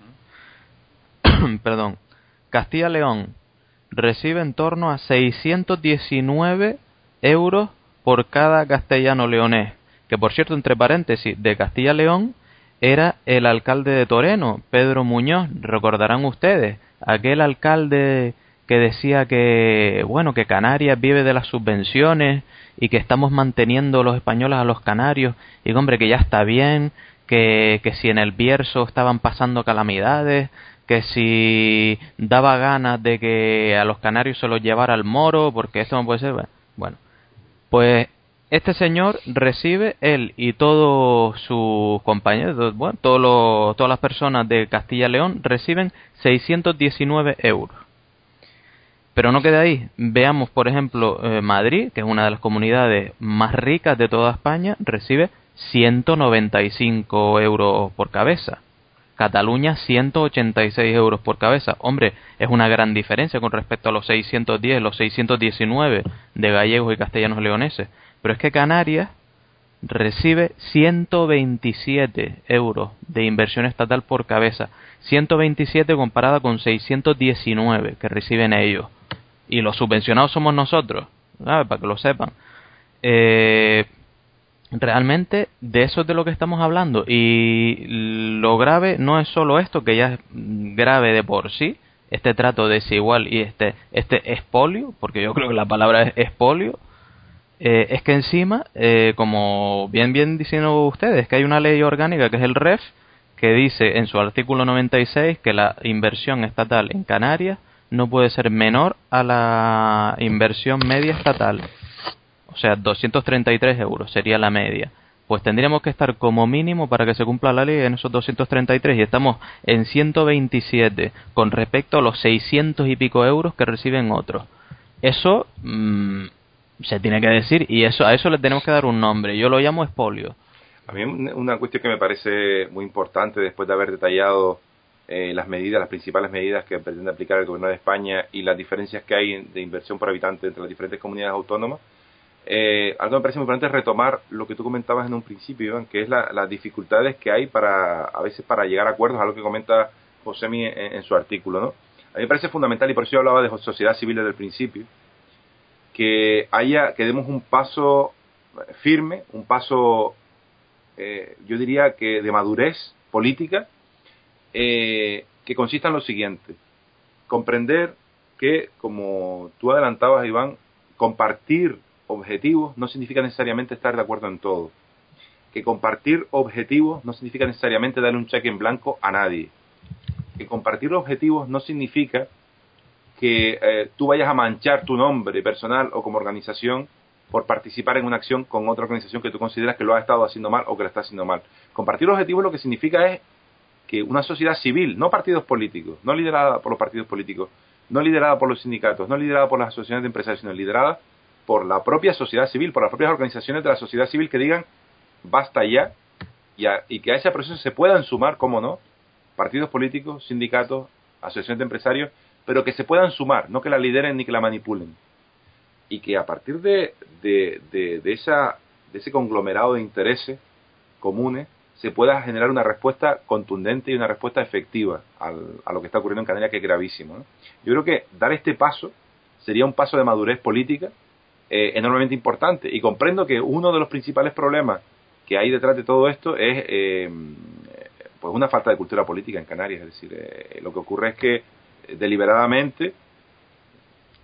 Perdón. Castilla-León recibe en torno a seiscientos diecinueve euros por cada castellano-leonés. Que por cierto, entre paréntesis, de Castilla-León era el alcalde de Toreno, Pedro Muñoz, recordarán ustedes, aquel alcalde que decía que, bueno, que Canarias vive de las subvenciones y que estamos manteniendo los españoles a los canarios, y que, hombre, que ya está bien, que, que si en el Bierzo estaban pasando calamidades, que si daba ganas de que a los canarios se los llevara al Moro, porque esto no puede ser. Bueno, pues este señor recibe, él y todos sus compañeros, bueno, todos los, todas las personas de Castilla y León reciben seiscientos diecinueve euros. Pero no queda ahí. Veamos, por ejemplo, eh, Madrid, que es una de las comunidades más ricas de toda España, recibe ciento noventa y cinco euros por cabeza. Cataluña, ciento ochenta y seis euros por cabeza. Hombre, es una gran diferencia con respecto a los seiscientos diez, los seiscientos diecinueve de gallegos y castellanos leoneses. Pero es que Canarias recibe ciento veintisiete euros de inversión estatal por cabeza. ciento veintisiete comparada con seiscientos diecinueve que reciben ellos. Y los subvencionados somos nosotros, ¿sabes? Para que lo sepan. Eh... Realmente de eso es de lo que estamos hablando, y lo grave no es solo esto, que ya es grave de por sí, este trato desigual y este este expolio, porque yo creo que la palabra es expolio, eh, es que encima, eh, como bien bien diciendo ustedes, que hay una ley orgánica que es el R E F, que dice en su artículo noventa y seis que la inversión estatal en Canarias no puede ser menor a la inversión media estatal. O sea, doscientos treinta y tres euros sería la media. Pues tendríamos que estar como mínimo para que se cumpla la ley en esos doscientos treinta y tres, y estamos en ciento veintisiete con respecto a los seiscientos y pico euros que reciben otros. Eso mmm, se tiene que decir, y eso a eso le tenemos que dar un nombre. Yo lo llamo expolio. A mí una cuestión que me parece muy importante, después de haber detallado eh, las medidas, las principales medidas que pretende aplicar el gobierno de España y las diferencias que hay de inversión por habitante entre las diferentes comunidades autónomas, Eh, algo que me parece muy importante es retomar lo que tú comentabas en un principio, Iván, que es la, las dificultades que hay para, a veces, para llegar a acuerdos, algo que comenta Josemi en, en su artículo, ¿no? A mí me parece fundamental, y por eso yo hablaba de sociedad civil desde el principio, que haya, que demos un paso firme, un paso, eh, yo diría que de madurez política, eh, que consista en lo siguiente: comprender que, como tú adelantabas, Iván, compartir objetivos no significa necesariamente estar de acuerdo en todo. Que compartir objetivos no significa necesariamente darle un cheque en blanco a nadie. Que compartir objetivos no significa que eh, tú vayas a manchar tu nombre personal o como organización por participar en una acción con otra organización que tú consideras que lo ha estado haciendo mal o que lo está haciendo mal. Compartir objetivos lo que significa es que una sociedad civil, no partidos políticos, no liderada por los partidos políticos, no liderada por los sindicatos, no liderada por las asociaciones de empresarios, sino liderada por la propia sociedad civil, por las propias organizaciones de la sociedad civil, que digan basta ya, y, a, y que a ese proceso se puedan sumar, cómo no, partidos políticos, sindicatos, asociaciones de empresarios, pero que se puedan sumar, no que la lideren ni que la manipulen. Y que a partir de, de, de, de, esa, de ese conglomerado de intereses comunes se pueda generar una respuesta contundente y una respuesta efectiva al, a lo que está ocurriendo en Canarias, que es gravísimo, ¿no? Yo creo que dar este paso sería un paso de madurez política eh, enormemente importante, y comprendo que uno de los principales problemas que hay detrás de todo esto es eh, pues una falta de cultura política en Canarias. Es decir, eh, lo que ocurre es que eh, deliberadamente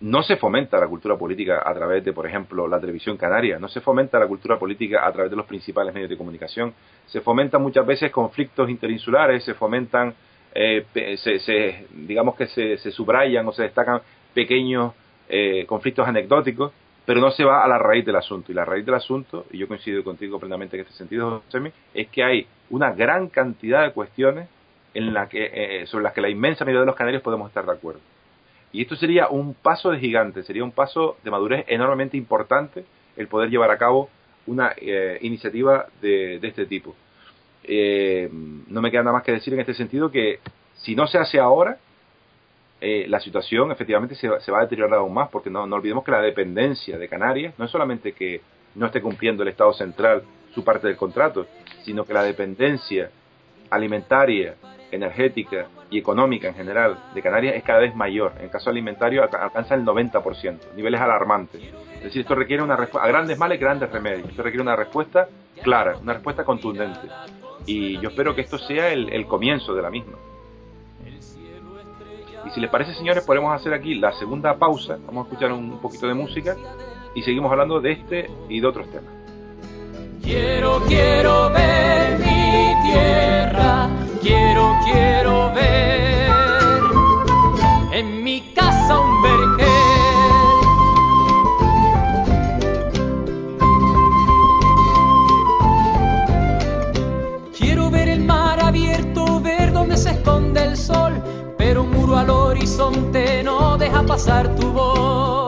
no se fomenta la cultura política a través de, por ejemplo, la televisión canaria, no se fomenta la cultura política a través de los principales medios de comunicación, se fomentan muchas veces conflictos interinsulares, se fomentan, eh, se, se, digamos que se, se subrayan o se destacan pequeños eh, conflictos anecdóticos, pero no se va a la raíz del asunto. Y la raíz del asunto, y yo coincido contigo plenamente en este sentido, Josemi, es que hay una gran cantidad de cuestiones en la que, eh, sobre las que la inmensa mayoría de los canarios podemos estar de acuerdo. Y esto sería un paso de gigante, sería un paso de madurez enormemente importante el poder llevar a cabo una eh, iniciativa de, de este tipo. Eh, no me queda nada más que decir en este sentido que si no se hace ahora, eh, la situación efectivamente se, se va a deteriorar aún más, porque no, no olvidemos que la dependencia de Canarias no es solamente que no esté cumpliendo el Estado central su parte del contrato, sino que la dependencia alimentaria, energética y económica en general de Canarias es cada vez mayor. En el caso alimentario alcanza el noventa por ciento, niveles alarmantes. Es decir, esto requiere una respuesta, a grandes males, grandes remedios. Esto requiere una respuesta clara, una respuesta contundente. Y yo espero que esto sea el, el comienzo de la misma. Y si les parece, señores, podemos hacer aquí la segunda pausa. Vamos a escuchar un, un poquito de música y seguimos hablando de este y de otros temas. Quiero, quiero ver mi tierra, quiero, quiero ver en mi casa un vergel. Quiero ver el mar abierto, ver dónde se esconde el sol, pero un muro al horizonte no deja pasar tu voz.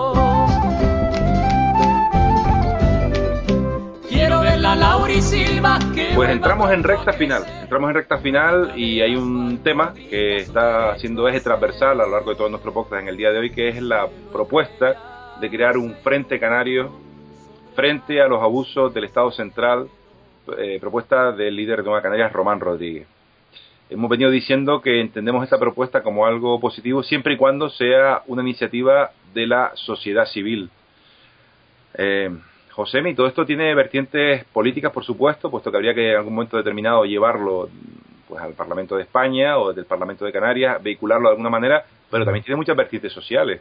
Pues entramos en recta final, entramos en recta final y hay un tema que está siendo eje transversal a lo largo de todo nuestro podcast en el día de hoy, que es la propuesta de crear un frente canario frente a los abusos del Estado central, eh, propuesta del líder de Nueva Canarias, Román Rodríguez. Hemos venido diciendo que entendemos esta propuesta como algo positivo siempre y cuando sea una iniciativa de la sociedad civil. Eh, Josemi, todo esto tiene vertientes políticas, por supuesto, puesto que habría que en algún momento determinado llevarlo pues al Parlamento de España o del Parlamento de Canarias, vehicularlo de alguna manera, pero también tiene muchas vertientes sociales.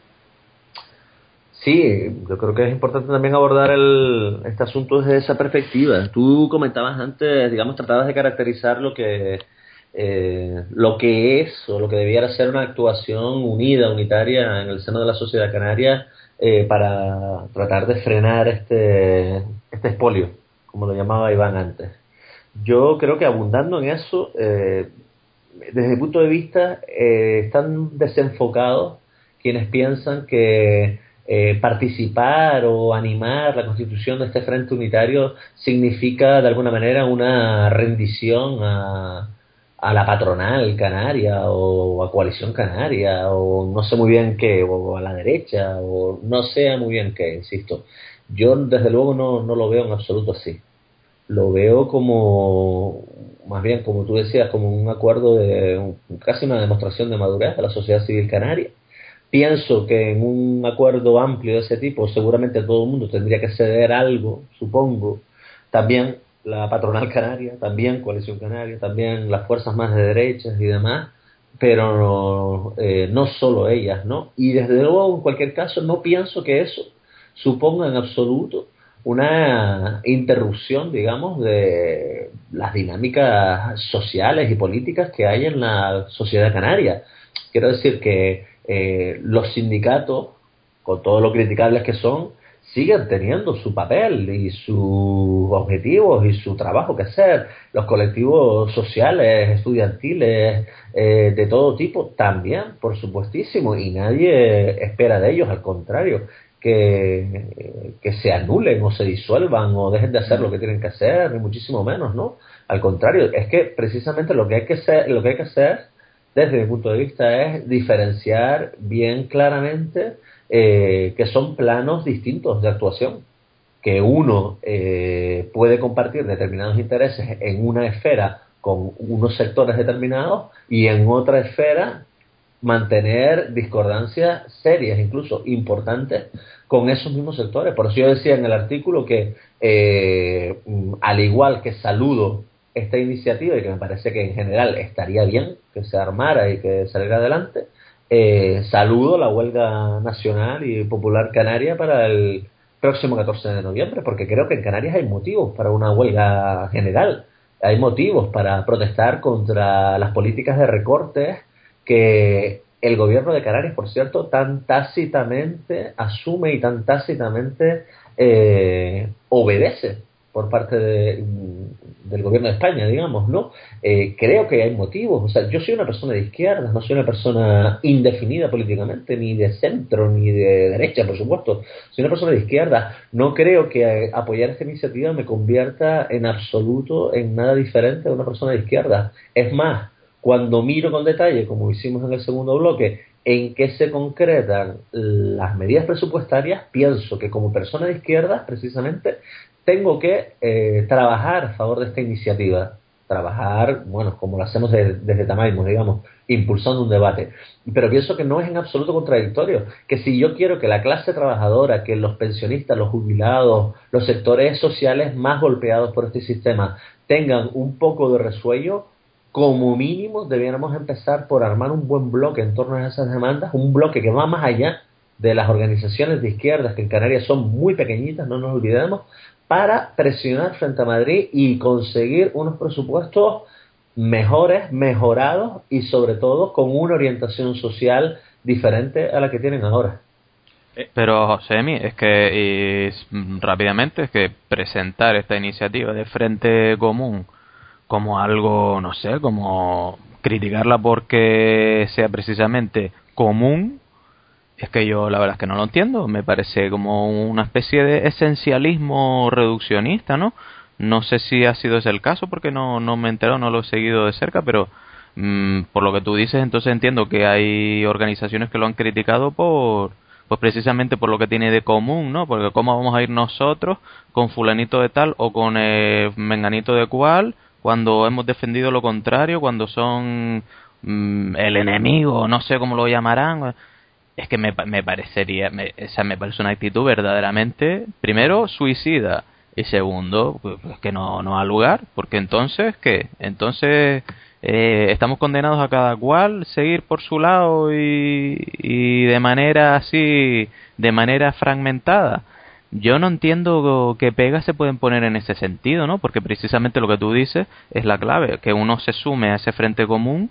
Sí, yo creo que es importante también abordar el, este asunto desde esa perspectiva. Tú comentabas antes, digamos, tratabas de caracterizar lo que eh, lo que es o lo que debiera ser una actuación unida, unitaria en el seno de la sociedad canaria, Eh, para tratar de frenar este este expolio, como lo llamaba Iván antes. Yo creo que abundando en eso, eh, desde mi punto de vista, eh, están desenfocados quienes piensan que eh, participar o animar la constitución de este frente unitario significa de alguna manera una rendición a a la patronal canaria o a Coalición Canaria o no sé muy bien qué, o a la derecha o no sé muy bien qué, insisto. Yo desde luego no, no lo veo en absoluto así. Lo veo como, más bien como tú decías, como un acuerdo de un, casi una demostración de madurez de la sociedad civil canaria. Pienso que en un acuerdo amplio de ese tipo seguramente todo el mundo tendría que ceder algo, supongo. También la patronal canaria, también Coalición Canaria, también las fuerzas más de derechas y demás, pero no, eh, no solo ellas, ¿no? Y desde luego, en cualquier caso, no pienso que eso suponga en absoluto una interrupción, digamos, de las dinámicas sociales y políticas que hay en la sociedad canaria. Quiero decir que eh, los sindicatos, con todo lo criticables que son, siguen teniendo su papel y sus objetivos y su trabajo que hacer. Los colectivos sociales, estudiantiles, eh, de todo tipo, también, por supuestísimo, y nadie espera de ellos, al contrario, que, que se anulen o se disuelvan o dejen de hacer lo que tienen que hacer, ni muchísimo menos, ¿no? Al contrario, es que precisamente lo que hay que hacer, lo que hay que hacer desde mi punto de vista es diferenciar bien claramente eh, que son planos distintos de actuación, que uno eh, puede compartir determinados intereses en una esfera con unos sectores determinados y en otra esfera mantener discordancias serias, incluso importantes, con esos mismos sectores. Por eso yo decía en el artículo que eh, al igual que saludo esta iniciativa y que me parece que en general estaría bien que se armara y que saliera adelante, eh, saludo la huelga nacional y popular canaria para el próximo catorce de noviembre, porque creo que en Canarias hay motivos para una huelga general, hay motivos para protestar contra las políticas de recortes que el gobierno de Canarias, por cierto, tan tácitamente asume y tan tácitamente eh, obedece por parte de, del gobierno de España, digamos, ¿no? Eh, creo que hay motivos. O sea, yo soy una persona de izquierda, no soy una persona indefinida políticamente, ni de centro, ni de derecha, por supuesto. Soy una persona de izquierda. No creo que apoyar esta iniciativa me convierta en absoluto en nada diferente de una persona de izquierda. Es más, cuando miro con detalle, como hicimos en el segundo bloque, en qué se concretan las medidas presupuestarias, pienso que como persona de izquierda, precisamente, tengo que eh, trabajar a favor de esta iniciativa. Trabajar, bueno, como lo hacemos de, desde Tamaimo, digamos, impulsando un debate. Pero pienso que no es en absoluto contradictorio. Que si yo quiero que la clase trabajadora, que los pensionistas, los jubilados, los sectores sociales más golpeados por este sistema tengan un poco de resuello, como mínimo debiéramos empezar por armar un buen bloque en torno a esas demandas, un bloque que va más allá de las organizaciones de izquierdas, que en Canarias son muy pequeñitas, no nos olvidemos, para presionar frente a Madrid y conseguir unos presupuestos mejores, mejorados y sobre todo con una orientación social diferente a la que tienen ahora. Pero Josemi, es que y, rápidamente es que presentar esta iniciativa de Frente Común como algo, no sé, como criticarla porque sea precisamente común, es que yo la verdad es que no lo entiendo. Me parece como una especie de esencialismo reduccionista, ¿no? No sé si ha sido ese el caso porque no, no me he enterado, no lo he seguido de cerca, pero mmm, por lo que tú dices, entonces entiendo que hay organizaciones que lo han criticado por, pues precisamente por lo que tiene de común, ¿no? Porque cómo vamos a ir nosotros con fulanito de tal o con eh, menganito de cual cuando hemos defendido lo contrario, cuando son mmm, el enemigo, no sé cómo lo llamarán. Es que me, me parecería, me, o sea, me parece una actitud verdaderamente, primero, suicida, y segundo, pues, pues que no, no ha lugar, porque entonces, ¿qué? Entonces, eh, estamos condenados a cada cual seguir por su lado y, y de manera así, de manera fragmentada. Yo no entiendo qué pegas se pueden poner en ese sentido, ¿no? Porque precisamente lo que tú dices es la clave, que uno se sume a ese frente común.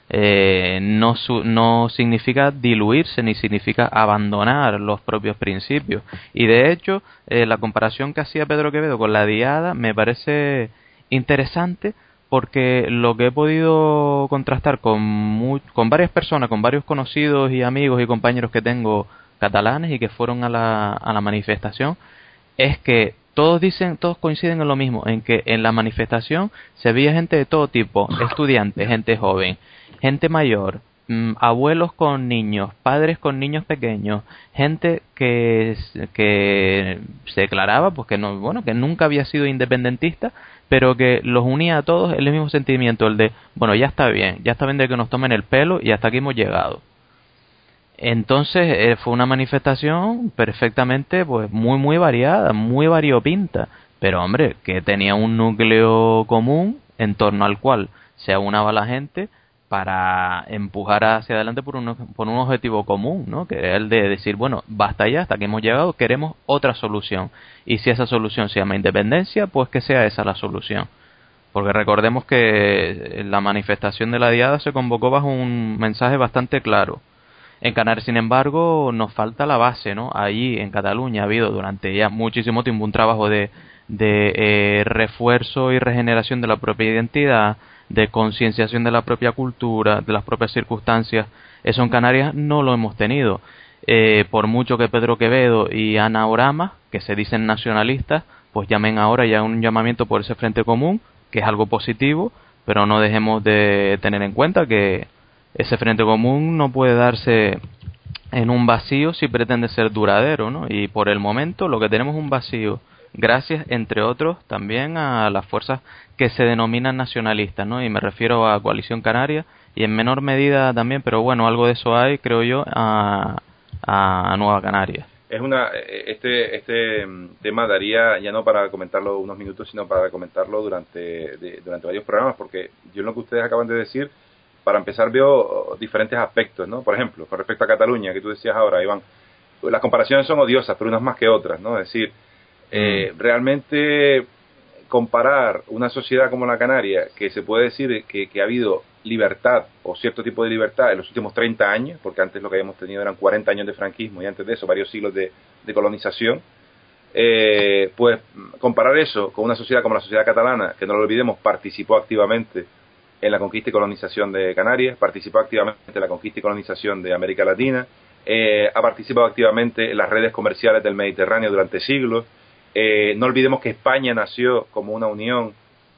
Eh, no, su, no significa diluirse ni significa abandonar los propios principios. Y de hecho, eh, la comparación que hacía Pedro Quevedo con la diada me parece interesante porque lo que he podido contrastar con, muy, con varias personas, con varios conocidos y amigos y compañeros que tengo catalanes y que fueron a la, a la manifestación, es que todos dicen, todos coinciden en lo mismo, en que en la manifestación se veía gente de todo tipo, estudiantes, gente joven, gente mayor, mmm, abuelos con niños, padres con niños pequeños, gente que, que se declaraba pues que no, bueno, que nunca había sido independentista, pero que los unía a todos el mismo sentimiento, el de, bueno, ya está bien, ya está bien de que nos tomen el pelo y hasta aquí hemos llegado. Entonces eh, fue una manifestación perfectamente, pues muy muy variada, muy variopinta, pero hombre, que tenía un núcleo común en torno al cual se aunaba la gente para empujar hacia adelante por un, por un objetivo común, ¿no? Que era el de decir, bueno, basta ya, hasta que hemos llegado, queremos otra solución. Y si esa solución se llama independencia, pues que sea esa la solución. Porque recordemos que la manifestación de la Diada se convocó bajo un mensaje bastante claro. En Canarias, sin embargo, nos falta la base, ¿no? Allí, en Cataluña, ha habido durante ya muchísimo tiempo un trabajo de, de eh, refuerzo y regeneración de la propia identidad, de concienciación de la propia cultura, de las propias circunstancias. Eso en Canarias no lo hemos tenido. Eh, por mucho que Pedro Quevedo y Ana Orama, que se dicen nacionalistas, pues llamen ahora ya un llamamiento por ese frente común, que es algo positivo, pero no dejemos de tener en cuenta que ese frente común no puede darse en un vacío si pretende ser duradero, ¿no? Y por el momento lo que tenemos es un vacío, gracias, entre otros, también a las fuerzas que se denominan nacionalistas, ¿no? Y me refiero a Coalición Canaria y en menor medida también, pero bueno, algo de eso hay, creo yo, a, a Nueva Canarias. Es una este este tema daría ya no para comentarlo unos minutos, sino para comentarlo durante de, durante varios programas, porque yo lo que ustedes acaban de decir para empezar veo diferentes aspectos, ¿no? Por ejemplo, con respecto a Cataluña, que tú decías ahora, Iván, las comparaciones son odiosas, pero unas más que otras, ¿no? Es decir, eh, mm. realmente comparar una sociedad como la Canaria, que se puede decir que, que ha habido libertad o cierto tipo de libertad en los últimos treinta años, porque antes lo que habíamos tenido eran cuarenta años de franquismo y antes de eso varios siglos de, de colonización, eh, pues comparar eso con una sociedad como la sociedad catalana, que no lo olvidemos, participó activamente en la conquista y colonización de Canarias, participó activamente en la conquista y colonización de América Latina, eh, ha participado activamente en las redes comerciales del Mediterráneo durante siglos. Eh, no olvidemos que España nació como una unión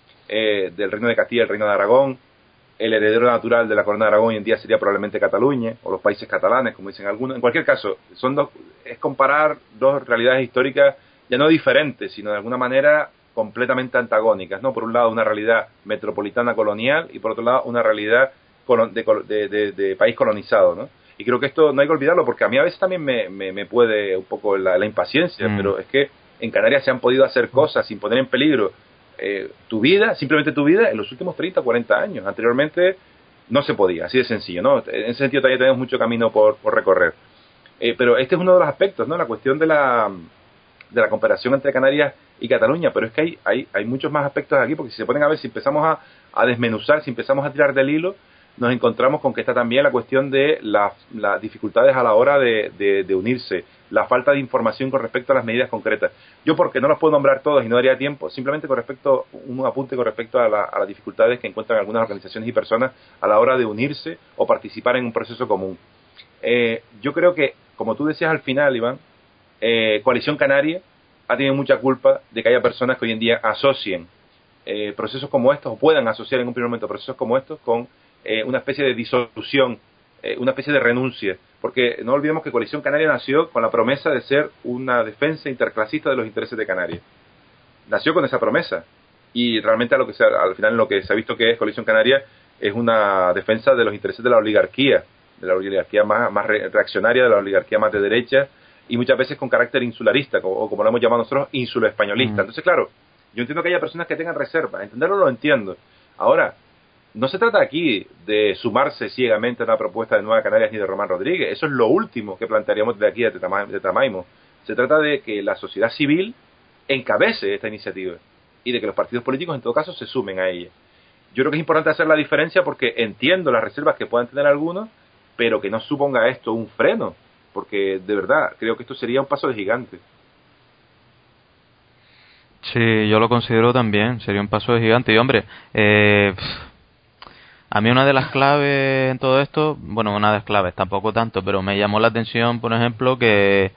eh, del Reino de Castilla y el Reino de Aragón. El heredero natural de la Corona de Aragón hoy en día sería probablemente Cataluña, o los países catalanes, como dicen algunos. En cualquier caso, son dos, es comparar dos realidades históricas ya no diferentes, sino de alguna manera completamente antagónicas, ¿no? Por un lado, una realidad metropolitana colonial y por otro lado, una realidad de, de, de, de país colonizado, ¿no? Y creo que esto no hay que olvidarlo, porque a mí a veces también me, me, me puede un poco la, la impaciencia, mm. pero es que en Canarias se han podido hacer cosas sin poner en peligro eh, tu vida, simplemente tu vida, en los últimos treinta, cuarenta años. Anteriormente no se podía, así de sencillo, ¿no? En ese sentido todavía tenemos mucho camino por, por recorrer. Eh, pero este es uno de los aspectos, ¿no? La cuestión de la, de la comparación entre Canarias y Cataluña, pero es que hay, hay, hay muchos más aspectos aquí, porque si se ponen a ver, si empezamos a, a desmenuzar, si empezamos a tirar del hilo, nos encontramos con que está también la cuestión de las la dificultades a la hora de, de, de unirse, la falta de información con respecto a las medidas concretas. Yo, porque no las puedo nombrar todas y no daría tiempo, simplemente con respecto, un apunte con respecto a, la, a las dificultades que encuentran algunas organizaciones y personas a la hora de unirse o participar en un proceso común. Eh, yo creo que, como tú decías al final, Iván, eh, Coalición Canaria ha tenido mucha culpa de que haya personas que hoy en día asocien eh, procesos como estos, o puedan asociar en un primer momento procesos como estos con Eh, una especie de disolución, eh, una especie de renuncia, porque no olvidemos que Coalición Canaria nació con la promesa de ser una defensa interclasista de los intereses de Canarias. Nació con esa promesa, y realmente a lo que se, al final lo que se ha visto que es Coalición Canaria es una defensa de los intereses de la oligarquía, de la oligarquía más, más reaccionaria, de la oligarquía más de derecha, y muchas veces con carácter insularista, o, o como lo hemos llamado nosotros, insulo-españolista. Mm. Entonces, claro, yo entiendo que haya personas que tengan reservas, entenderlo lo entiendo. Ahora, no se trata aquí de sumarse ciegamente a una propuesta de Nueva Canarias ni de Román Rodríguez. Eso es lo último que plantearíamos de aquí de Tamaimo. Se trata de que la sociedad civil encabece esta iniciativa y de que los partidos políticos en todo caso se sumen a ella. Yo creo que es importante hacer la diferencia porque entiendo las reservas que puedan tener algunos, pero que no suponga esto un freno, porque de verdad creo que esto sería un paso de gigante. Sí, yo lo considero también, sería un paso de gigante. Y hombre, eh... a mí una de las claves en todo esto, bueno, una de las claves, tampoco tanto, pero me llamó la atención, por ejemplo, que,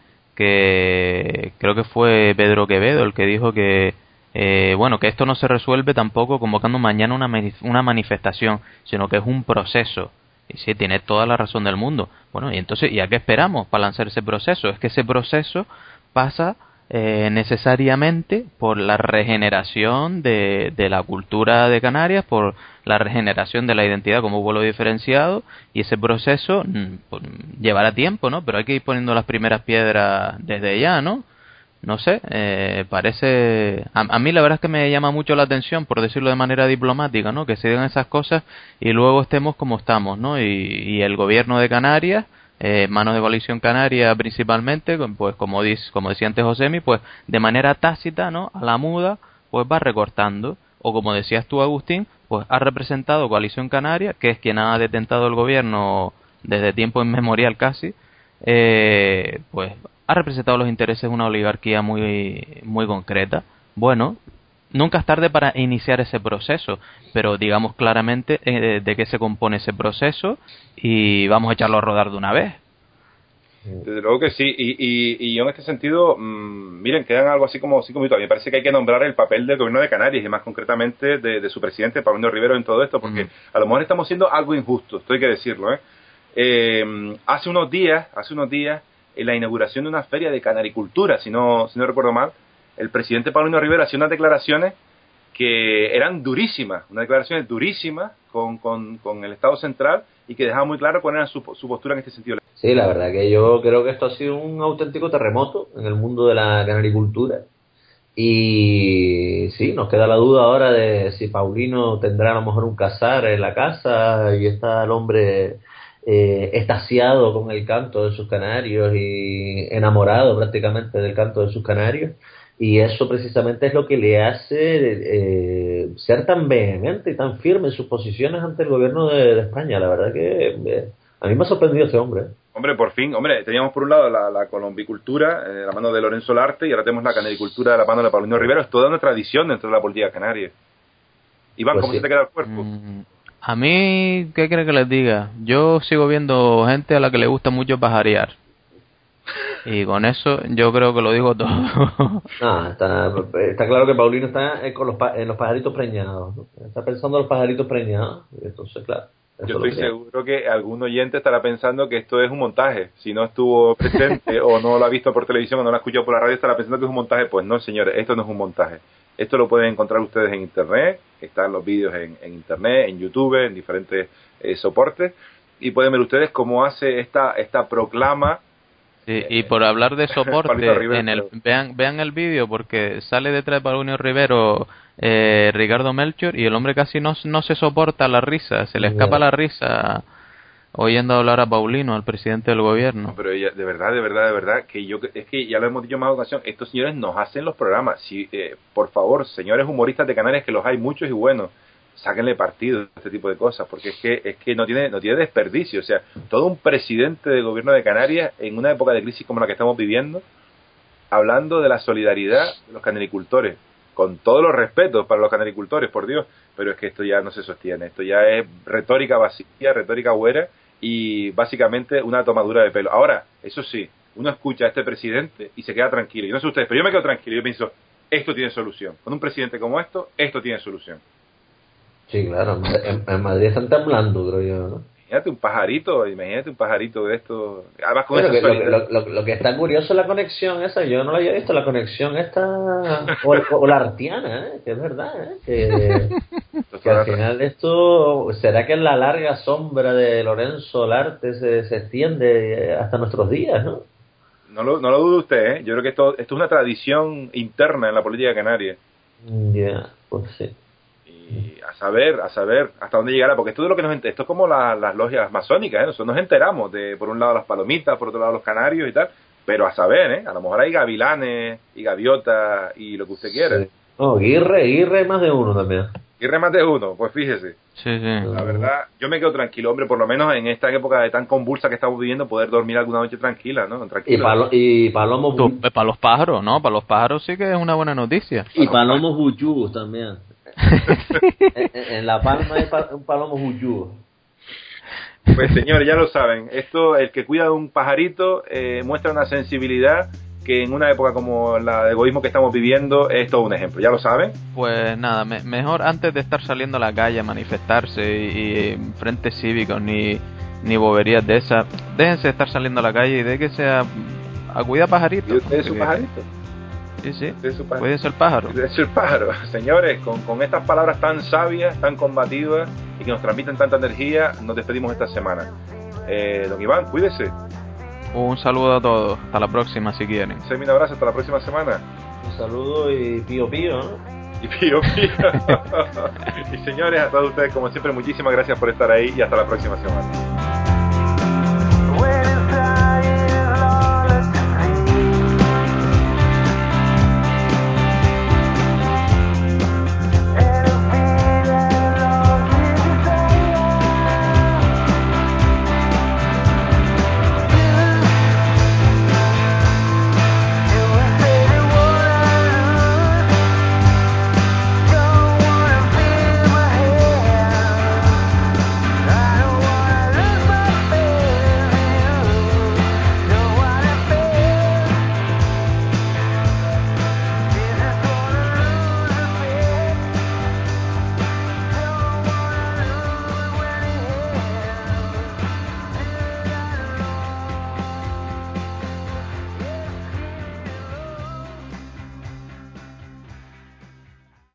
que creo que fue Pedro Quevedo el que dijo que, eh, bueno, que esto no se resuelve tampoco convocando mañana una, una manifestación, sino que es un proceso. Y sí, tiene toda la razón del mundo. Bueno, y entonces, ¿y a qué esperamos para lanzar ese proceso? Es que ese proceso pasa Eh, necesariamente por la regeneración de, de la cultura de Canarias, por la regeneración de la identidad como pueblo diferenciado, y ese proceso pues, llevará tiempo, ¿no? Pero hay que ir poniendo las primeras piedras desde ya, ¿no? No sé, eh, parece... A, a mí la verdad es que me llama mucho la atención, por decirlo de manera diplomática, ¿no? Que se digan esas cosas y luego estemos como estamos, ¿no? Y, y el gobierno de Canarias, Eh, manos de Coalición Canaria principalmente, pues como dice, como decía antes Josemi, pues de manera tácita, ¿no? A la muda, pues va recortando, o como decías tú, Agustín, pues ha representado Coalición Canaria, que es quien ha detentado el gobierno desde tiempo inmemorial casi, eh, pues ha representado los intereses de una oligarquía muy muy concreta. Bueno, nunca es tarde para iniciar ese proceso, pero digamos claramente eh, de qué se compone ese proceso y vamos a echarlo a rodar de una vez. Desde luego que sí, y, y, y yo en este sentido, mmm, miren, quedan algo así como cinco minutos. A mí me parece que hay que nombrar el papel del gobierno de Canarias y más concretamente de, de su presidente, Paulino Rivero, en todo esto, porque mm. a lo mejor estamos siendo algo injustos, esto hay que decirlo, ¿eh? Eh, hace unos días, hace unos días, en la inauguración de una feria de canaricultura, si no, si no recuerdo mal, el presidente Paulino Rivera hacía unas declaraciones que eran durísimas, unas declaraciones durísimas con, con, con el Estado central y que dejaban muy claro cuál era su, su postura en este sentido. Sí, la verdad que yo creo que esto ha sido un auténtico terremoto en el mundo de la canaricultura Y sí, nos queda la duda ahora de si Paulino tendrá a lo mejor un casar en la casa y está el hombre eh, extasiado con el canto de sus canarios y enamorado prácticamente del canto de sus canarios. Y eso precisamente es lo que le hace eh, ser tan vehemente y tan firme en sus posiciones ante el gobierno de, de España. La verdad que eh, a mí me ha sorprendido ese hombre. Hombre, por fin, hombre, teníamos por un lado la, la colombicultura, eh, la mano de Lorenzo Larte, y ahora tenemos la canaricultura de la mano de Paulino Rivero. Es toda una tradición dentro de la política canaria. Iván, pues ¿cómo sí. se te queda el cuerpo? Mm, a mí, ¿qué quiere que les diga? Yo sigo viendo gente a la que le gusta mucho pajarear. Y con eso yo creo que lo digo todo. No, está, está claro que Paulino está con los, en los pajaritos preñados, ¿no? Está pensando en los pajaritos preñados. Entonces, claro. Yo estoy seguro que algún oyente estará pensando que esto es un montaje. Si no estuvo presente o no lo ha visto por televisión o no lo ha escuchado por la radio, estará pensando que es un montaje. Pues no, señores, esto no es un montaje. Esto lo pueden encontrar ustedes en internet. Están los vídeos en, en internet, en YouTube, en diferentes eh, soportes. Y pueden ver ustedes cómo hace esta, esta proclama. Sí, y por hablar de soporte, en el, vean vean el vídeo porque sale detrás de Paulino Rivero eh, Ricardo Melchor y el hombre casi no, no se soporta la risa, se le escapa la risa oyendo hablar a Paulino, al presidente del gobierno. No, pero ella, de verdad, de verdad, de verdad, que yo es que ya lo hemos dicho en más ocasión, estos señores nos hacen los programas. Si, eh, por favor, señores humoristas de Canarias, que los hay muchos y buenos, sáquenle partido a este tipo de cosas, porque es que es que no tiene no tiene desperdicio. O sea, todo un presidente del gobierno de Canarias en una época de crisis como la que estamos viviendo, hablando de la solidaridad de los canaricultores, con todos los respetos para los canaricultores, por Dios, pero es que esto ya no se sostiene, esto ya es retórica vacía, retórica huera y básicamente una tomadura de pelo. Ahora, eso sí, uno escucha a este presidente y se queda tranquilo, yo no sé ustedes, pero yo me quedo tranquilo, yo pienso, esto tiene solución, con un presidente como esto, esto tiene solución. Sí, claro, en, en Madrid están temblando, creo yo, ¿no? Imagínate un pajarito, imagínate un pajarito de esto. Además con bueno, esa que, lo, lo, lo, lo que está curioso es la conexión esa, yo no la había visto, la conexión esta, o, o la artiana, ¿eh? Que es verdad, ¿eh? Que, que al final esto, ¿será que en la larga sombra de Lorenzo Larte se, se extiende hasta nuestros días, no? No lo, no lo dude usted, ¿eh? Yo creo que esto, esto es una tradición interna en la política canaria. Ya, yeah, pues sí. Y a saber, a saber hasta dónde llegará, porque esto es lo que nos enter- esto es como la, las logias masónicas, ¿eh? Nosotros nos enteramos de, por un lado las palomitas, por otro lado los canarios y tal, pero a saber, ¿eh? A lo mejor hay gavilanes y gaviotas y lo que usted quiera. Sí. No, Guirre, Guirre más de uno también. Guirre más de uno, pues fíjese. Sí, sí. La verdad, yo me quedo tranquilo, hombre, por lo menos en esta época de tan convulsa que estamos viviendo, poder dormir alguna noche tranquila, ¿no? Tranquilo. Y, palo, y palomos... Tú, para los pájaros, ¿no? Para los pájaros sí que es una buena noticia. Y palomos buchugos también. en, en La Palma hay un palomo huyugo. Pues señores, ya lo saben, esto, el que cuida de un pajarito eh, muestra una sensibilidad que en una época como la de egoísmo que estamos viviendo es todo un ejemplo, ya lo saben. Pues nada, me, mejor antes de estar saliendo a la calle a manifestarse y, y frentes cívicos ni, ni boberías de esas, déjense de estar saliendo a la calle y de que sea a cuidar pajaritos. ¿Y usted es su pajarito? Sí, sí, pájaro. Cuídense el pájaro. Cuídense el pájaro. Señores, con, con estas palabras tan sabias, tan combativas y que nos transmiten tanta energía, nos despedimos esta semana. Eh, don Iván, cuídese. Un saludo a todos. Hasta la próxima si quieren. Un abrazo, hasta la próxima semana. Un saludo y pío pío, ¿no? Y pío pío. Y señores, a todos ustedes, como siempre, muchísimas gracias por estar ahí y hasta la próxima semana.